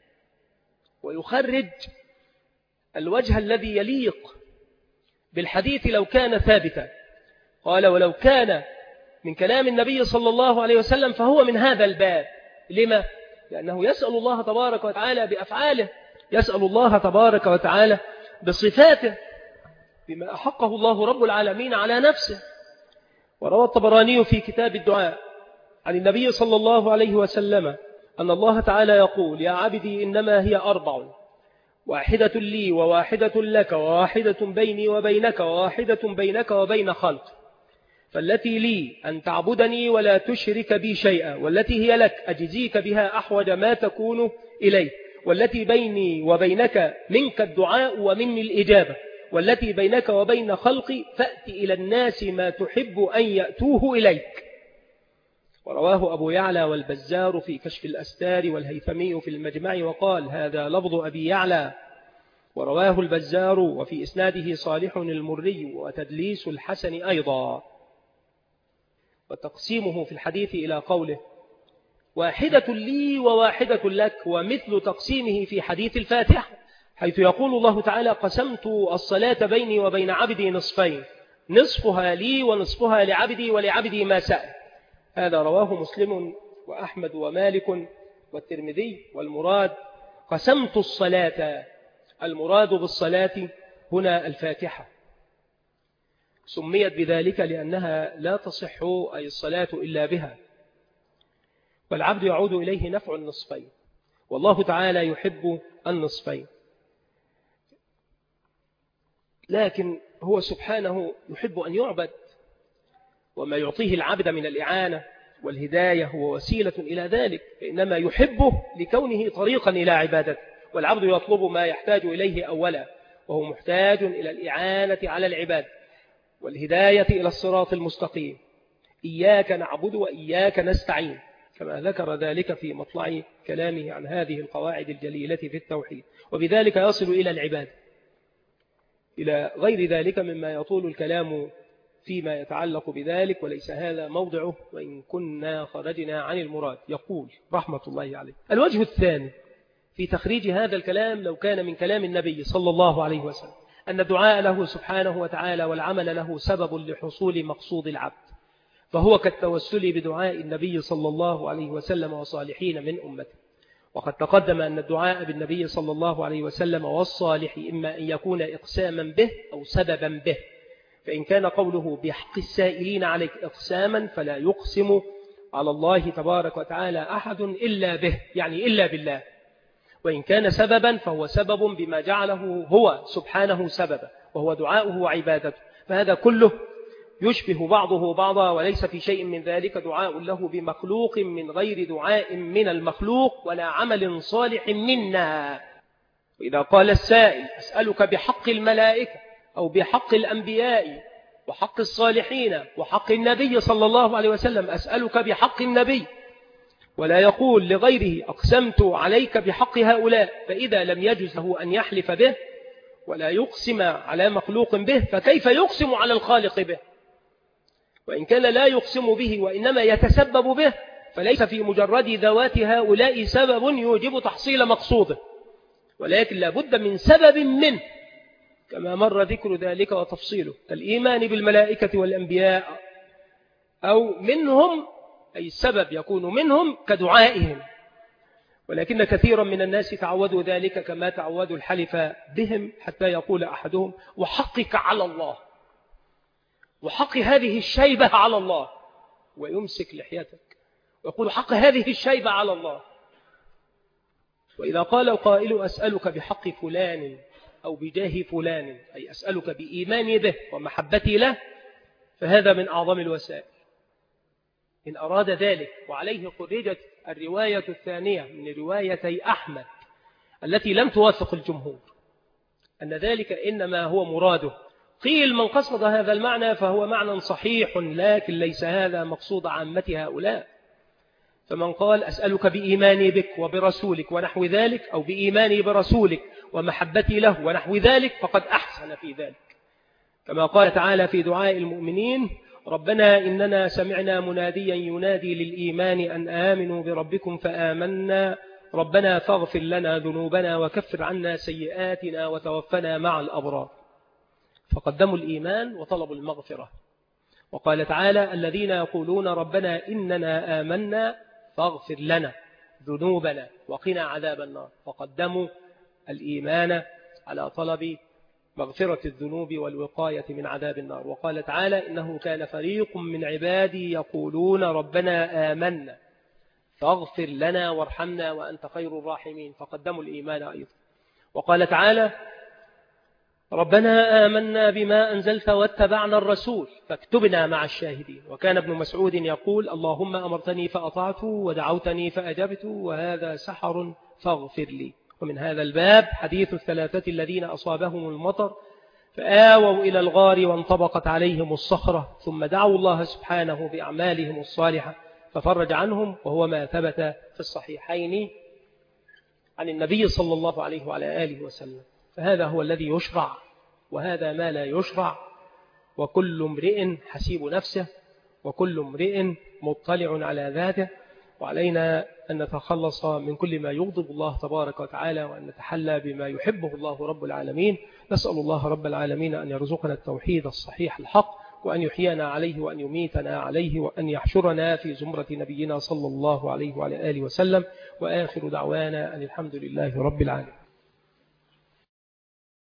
ويخرج الوجه الذي يليق بالحديث لو كان ثابتا. قال: ولو كان من كلام النبي صلى الله عليه وسلم فهو من هذا الباب. لما؟ لأنه يسأل الله تبارك وتعالى بأفعاله، يسأل الله تبارك وتعالى بصفاته، بما أحقه الله رب العالمين على نفسه. وروى الطبراني في كتاب الدعاء عن النبي صلى الله عليه وسلم أن الله تعالى يقول: يا عبدي إنما هي أربع: واحدة لي وواحدة لك وواحدة بيني وبينك وواحدة بينك وبين خلق. فالتي لي أن تعبدني ولا تشرك بي شيئا، والتي هي لك أجزيك بها أحوج ما تكون إليه، والتي بيني وبينك منك الدعاء ومني الإجابة، والتي بينك وبين خلقي فأت إلى الناس ما تحب أن يأتوه إليك. ورواه أبو يعلى والبزار في كشف الأستار والهيثمي في المجمع، وقال: هذا لفظ أبي يعلى. ورواه البزار وفي إسناده صالح المري وتدليس الحسن أيضا. وتقسيمه في الحديث إلى قوله: واحدة لي وواحدة لك، ومثل تقسيمه في حديث الفاتحة حيث يقول الله تعالى: قسمت الصلاة بيني وبين عبدي نصفين، نصفها لي ونصفها لعبدي ولعبدي ما سأل. هذا رواه مسلم وأحمد ومالك والترمذي. والمراد قسمت الصلاة، المراد بالصلاة هنا الفاتحة، سميت بذلك لأنها لا تصح أي الصلاة إلا بها، والعبد يعود إليه نفع النصفين، والله تعالى يحب النصفين، لكن هو سبحانه يحب أن يعبد، وما يعطيه العبد من الإعانة والهداية هو وسيلة إلى ذلك، فإنما يحبه لكونه طريقا إلى عبادته. والعبد يطلب ما يحتاج إليه أولا، وهو محتاج إلى الإعانة على العباد والهداية إلى الصراط المستقيم. إياك نعبد وإياك نستعين، كما ذكر ذلك في مطلع كلامه عن هذه القواعد الجليلة في التوحيد. وبذلك يصل إلى العباد، إلى غير ذلك مما يطول الكلام فيما يتعلق بذلك، وليس هذا موضعه وإن كنا خرجنا عن المراد. يقول رحمة الله عليه: الوجه الثاني في تخريج هذا الكلام لو كان من كلام النبي صلى الله عليه وسلم أن الدعاء له سبحانه وتعالى والعمل له سبب لحصول مقصود العبد، فهو كالتوسل بدعاء النبي صلى الله عليه وسلم وصالحين من أمته. وقد تقدم أن الدعاء بالنبي صلى الله عليه وسلم والصالح إما أن يكون إقساما به أو سببا به، فإن كان قوله بحق السائلين عليك إقساما فلا يقسم على الله تبارك وتعالى أحد إلا به، يعني إلا بالله. وإن كان سببا فهو سبب بما جعله هو سبحانه سببا، وهو دعاؤه وعبادته. فهذا كله يشبه بعضه بعضا، وليس في شيء من ذلك دعاء له بمخلوق من غير دعاء من المخلوق ولا عمل صالح منا. وإذا قال السائل: أسألك بحق الملائكة أو بحق الأنبياء وحق الصالحين وحق النبي صلى الله عليه وسلم، أسألك بحق النبي، ولا يقول لغيره أقسمت عليك بحق هؤلاء، فإذا لم يجز له أن يحلف به ولا يقسم على مخلوق به، فكيف يقسم على الخالق به؟ وإن كان لا يقسم به وإنما يتسبب به، فليس في مجرد ذوات هؤلاء سبب يوجب تحصيل مقصوده، ولكن لابد من سبب منه، كما مر ذكر ذلك وتفصيله، كالإيمان بالملائكة والأنبياء، أو منهم، أي السبب يكون منهم كدعائهم. ولكن كثيرا من الناس تعودوا ذلك كما تعودوا الحلف بهم، حتى يقول أحدهم: وحقك على الله، وحق هذه الشيبة على الله، ويمسك لحيتك ويقول: حق هذه الشيبة على الله. وإذا قال القائل: أسألك بحق فلان أو بجاه فلان، أي أسألك بإيماني به ومحبتي له، فهذا من أعظم الوسائل إن أراد ذلك. وعليه خرجت الرواية الثانية من روايتي أحمد التي لم توافق الجمهور، أن ذلك إنما هو مراده. قيل: من قصد هذا المعنى فهو معنى صحيح، لكن ليس هذا مقصود عامة هؤلاء. فمن قال: أسألك بإيماني بك وبرسولك ونحو ذلك، أو بإيماني برسولك ومحبتي له ونحو ذلك، فقد أحسن في ذلك، كما قال تعالى في دعاء المؤمنين: ربنا إننا سمعنا مناديا ينادي للإيمان أن آمنوا بربكم فآمنا ربنا فاغفر لنا ذنوبنا وكفر عنا سيئاتنا وتوفنا مع الأبرار. فقدموا الإيمان وطلبوا المغفرة. وقال تعالى: الذين يقولون ربنا إننا آمنا فاغفر لنا ذنوبنا وقنا عذاب النار. فقدموا الإيمان على طلب مغفرة الذنوب والوقاية من عذاب النار. وقال تعالى: إنه كان فريق من عبادي يقولون ربنا آمنا فاغفر لنا وارحمنا وأنت خير الراحمين. فقدموا الإيمان أيضا. وقال تعالى: ربنا آمنا بما أنزلت واتبعنا الرسول فاكتبنا مع الشاهدين. وكان ابن مسعود يقول: اللهم أمرتني فأطعت ودعوتني فأجبت وهذا سحر فاغفر لي. ومن هذا الباب حديث الثلاثة الذين أصابهم المطر فآووا إلى الغار وانطبقت عليهم الصخرة ثم دعوا الله سبحانه بأعمالهم الصالحة ففرج عنهم، وهو ما ثبت في الصحيحين عن النبي صلى الله عليه وعلى آله وسلم. فهذا هو الذي يشرع، وهذا ما لا يشرع، وكل امرئ حسيب نفسه، وكل امرئ مطلع على ذاته. وعلينا أن نتخلص من كل ما يغضب الله تبارك وتعالى، وأن نتحلى بما يحبه الله رب العالمين. نسأل الله رب العالمين أن يرزقنا التوحيد الصحيح الحق، وأن يحيينا عليه، وأن يميتنا عليه، وأن يحشرنا في زمرة نبينا صلى الله عليه وعلى آله وسلم. وآخر دعوانا أن الحمد لله رب العالمين.